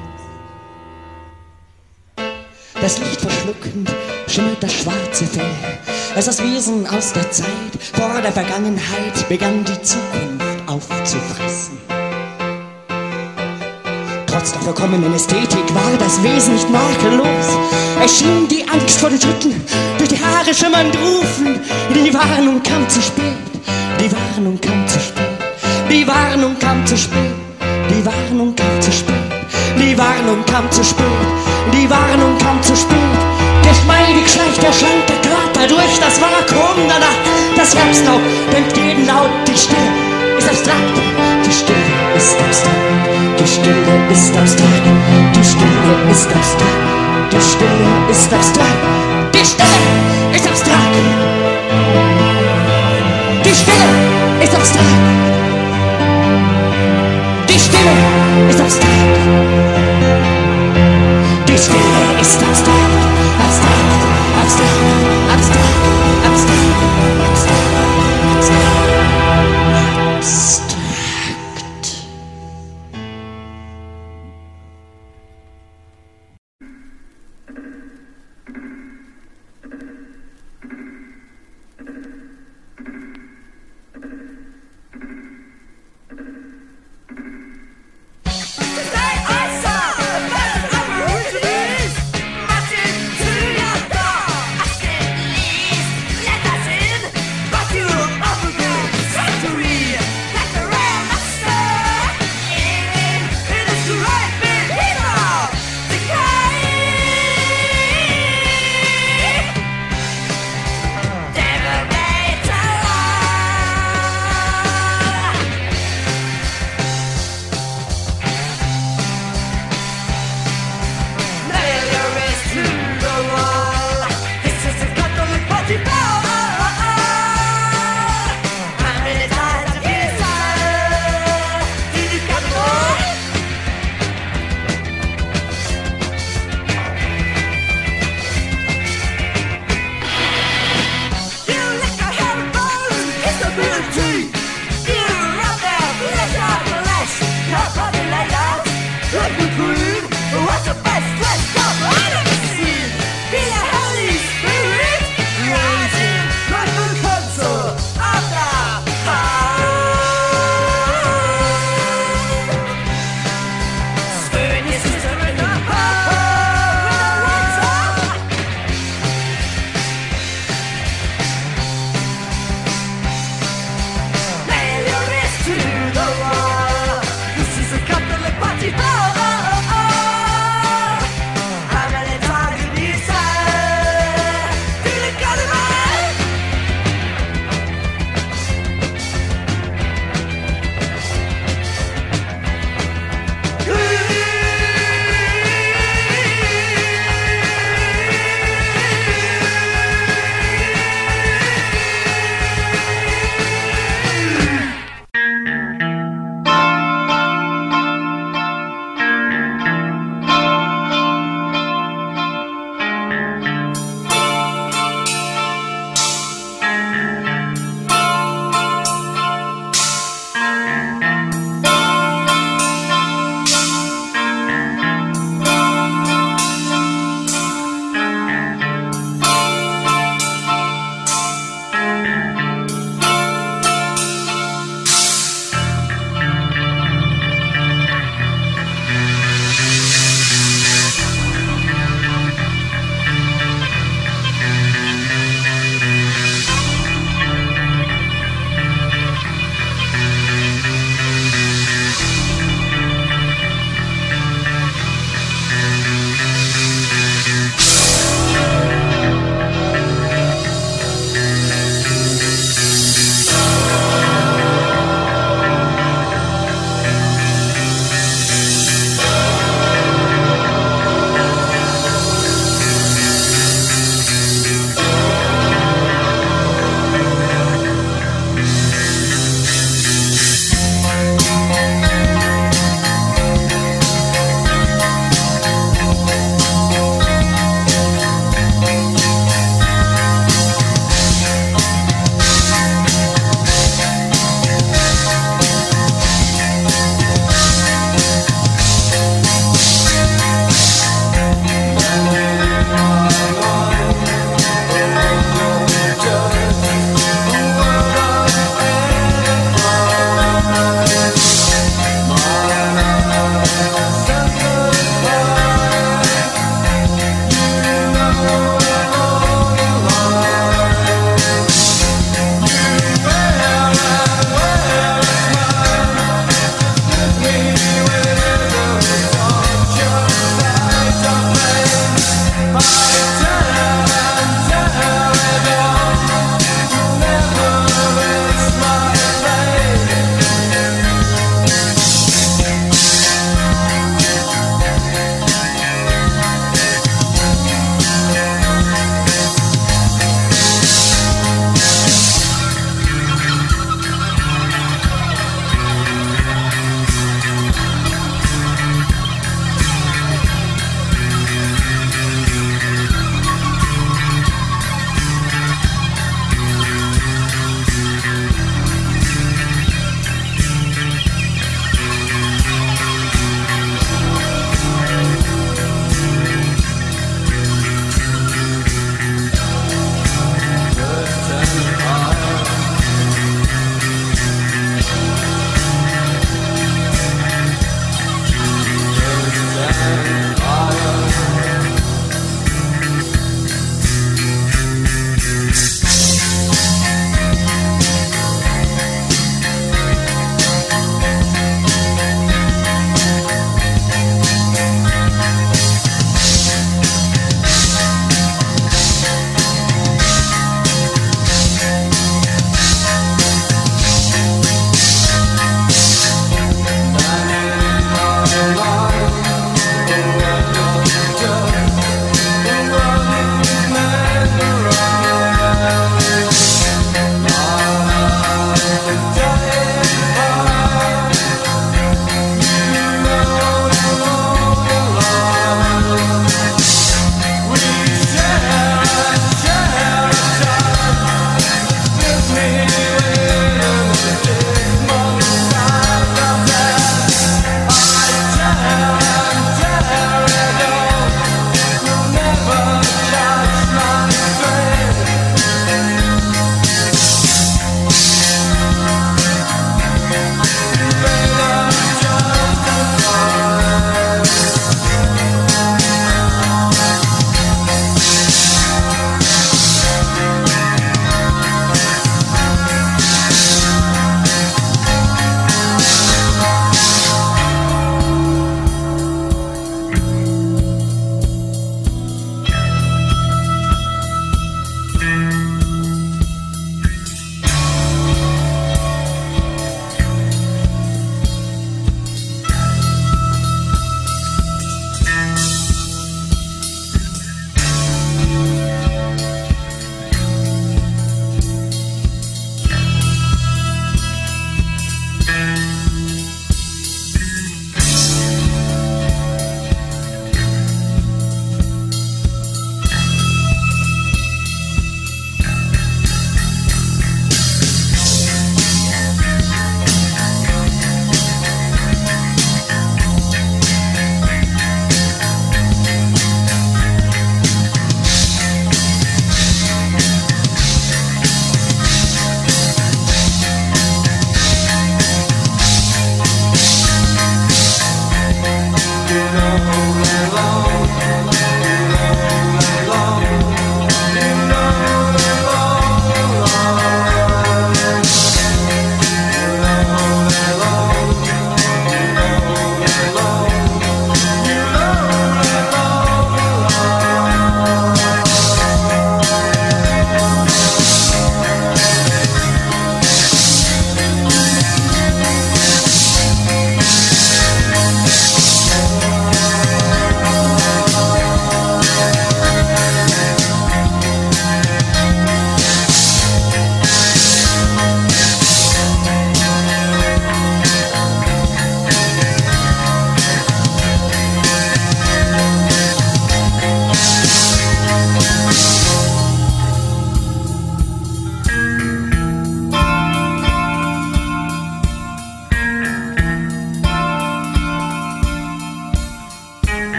nichts. Das Licht verschluckend schimmert das schwarze Fell, als das Wesen aus der Zeit vor der Vergangenheit begann die Zukunft aufzufressen. Trotz der vollkommenen Ästhetik war das Wesen nicht makellos. Es schien die Angst vor den Schritten durch die Haare schimmernd rufen. Die Warnung kam zu spät, die Warnung kam zu spät, die Warnung kam zu spät, die Warnung kam zu spät, die Warnung kam zu spät, die Warnung kam zu spät. Geschmeidig schleicht der schlanke Körper durch das Vakuum der Nacht. Das Herbstlaub dämpft jeden Laut, die Stille ist abstrakt, die Stille ist abstrakt. Die Stille ist abstrakt, die Stille ist abstrakt, die Stille ist abstrakt, die Stille ist abstrakt, die Stille ist abstrakt, die Stille ist abstrakt, die Stille ist abstrakt, abstrakt, abstrakt, abstrakt, abstrakt, abstrakt, abstrakt. Today I saw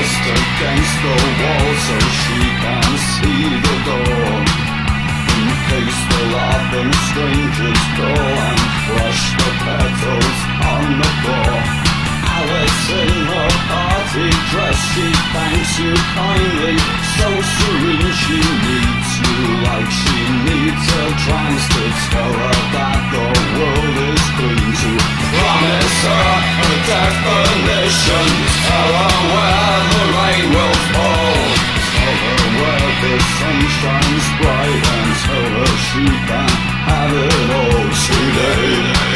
pressed against the wall so she can see the door. In case the laughing strangers go and crush the petals on the floor. Alice in her party dress, she thanks you kindly, so serene she needs you like she needs her trance to tell her that the world is clean to promise her a definition, tell her where the rain will fall, tell her where the sun shines bright, and tell her she can have it all today.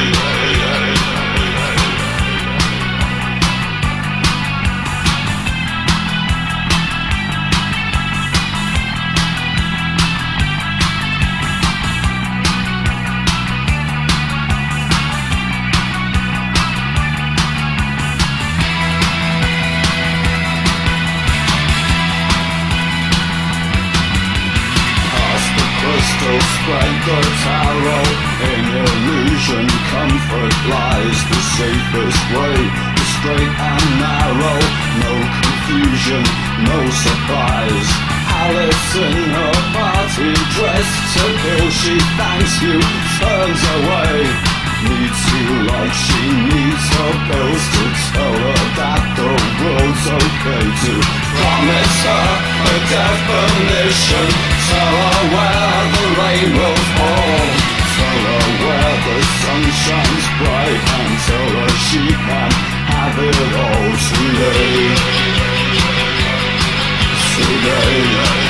Spread the tarot, in illusion comfort lies the safest way, the straight and narrow, no confusion, no surprise. Alice in her party dress to kill, she thanks you, turns away, needs you like she needs her pills to tell her that the world's okay, to promise her a definition, tell her where the rain will fall, tell her where the sun shines bright, and tell her she can have it all today. Today.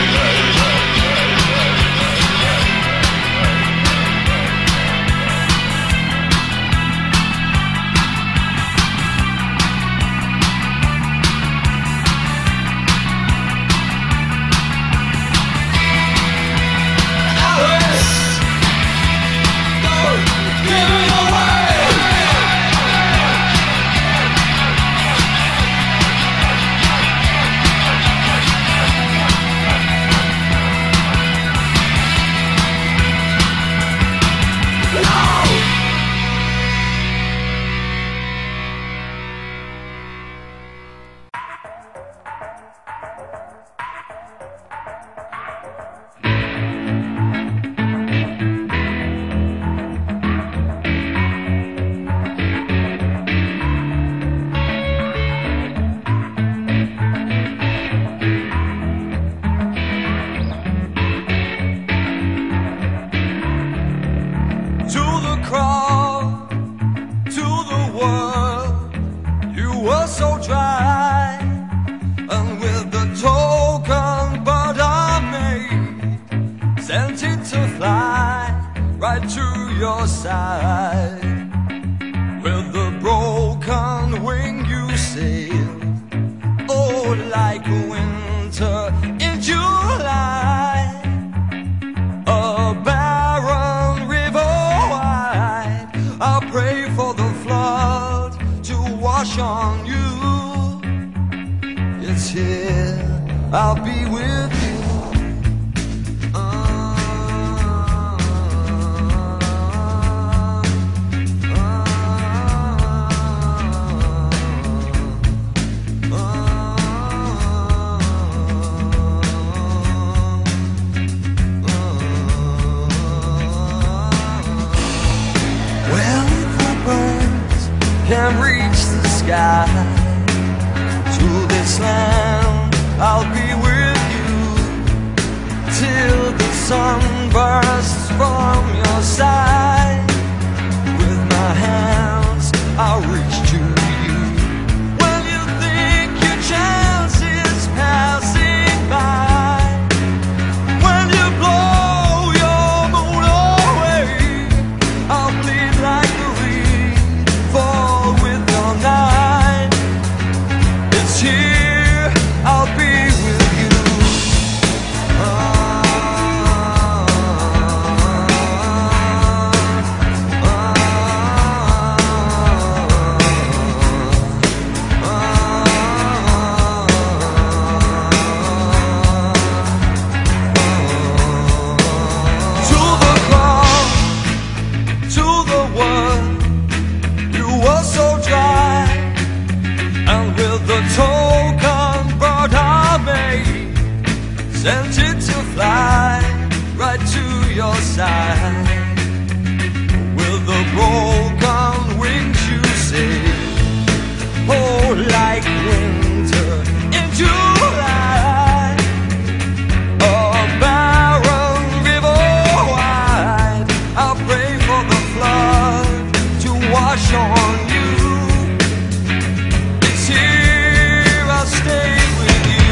Can reach the sky. To this land I'll be with you till the sun bursts from your side. With my hands I'll reach to you when you think your chance is passing by. When you blow your moon away, I'll bleed like the reed, fall with your night. It's here, I'll be with you. So dry, and with the token sent it to fly right to your side. With the broken wings you say, oh, like winter in July, a barren river wide. I'll pray for the flood to wash on you. It's here I'll stay with you.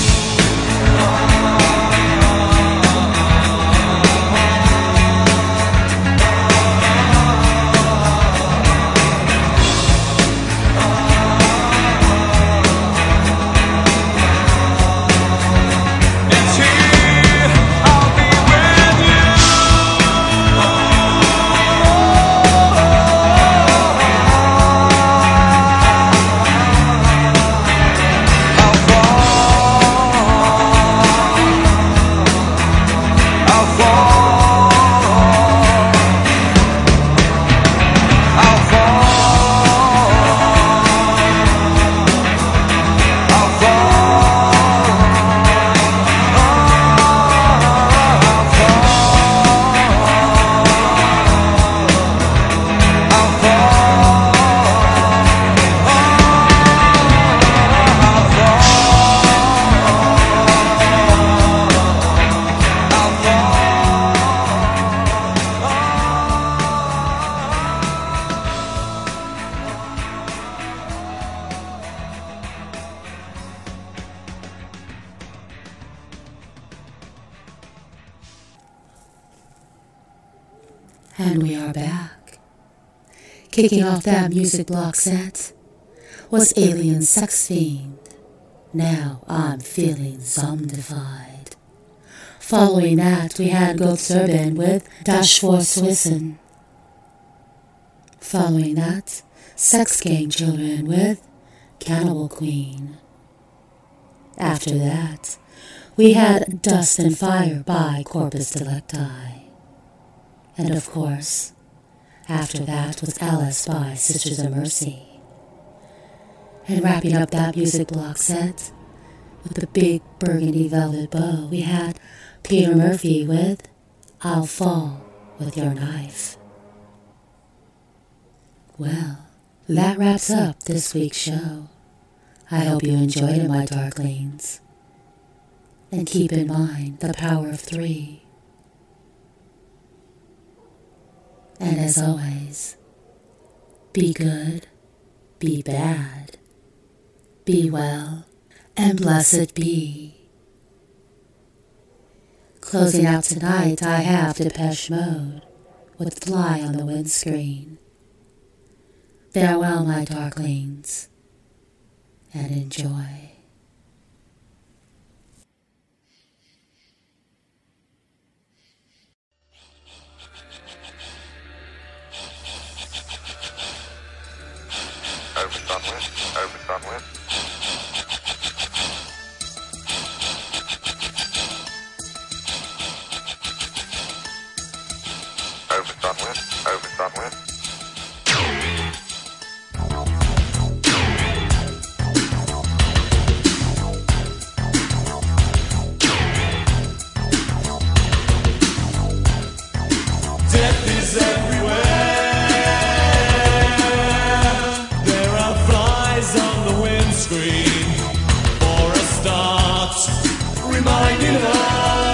And we are back. Kicking off that music block set was Alien Sex Fiend. Now I'm feeling zombified. Following that, we had Götz with Das Wissen. Following that, Sex Gang Children with Cannibal Queen. After that, we had Dust and Fire by Corpus Delicti. And of course, after that was Alice by Sisters of Mercy. And wrapping up that music block set with the big burgundy velvet bow, we had Peter Murphy with I'll Fall With Your Knife. Well, that wraps up this week's show. I hope you enjoyed it, my darklings. And keep in mind the power of 3. And as always, be good, be bad, be well, and blessed be. Closing out tonight, I have Depeche Mode with Fly on the Windscreen. Farewell, my darklings, and enjoy. Overdone with. Death is everywhere. There are flies on the windscreen. For a start, reminding us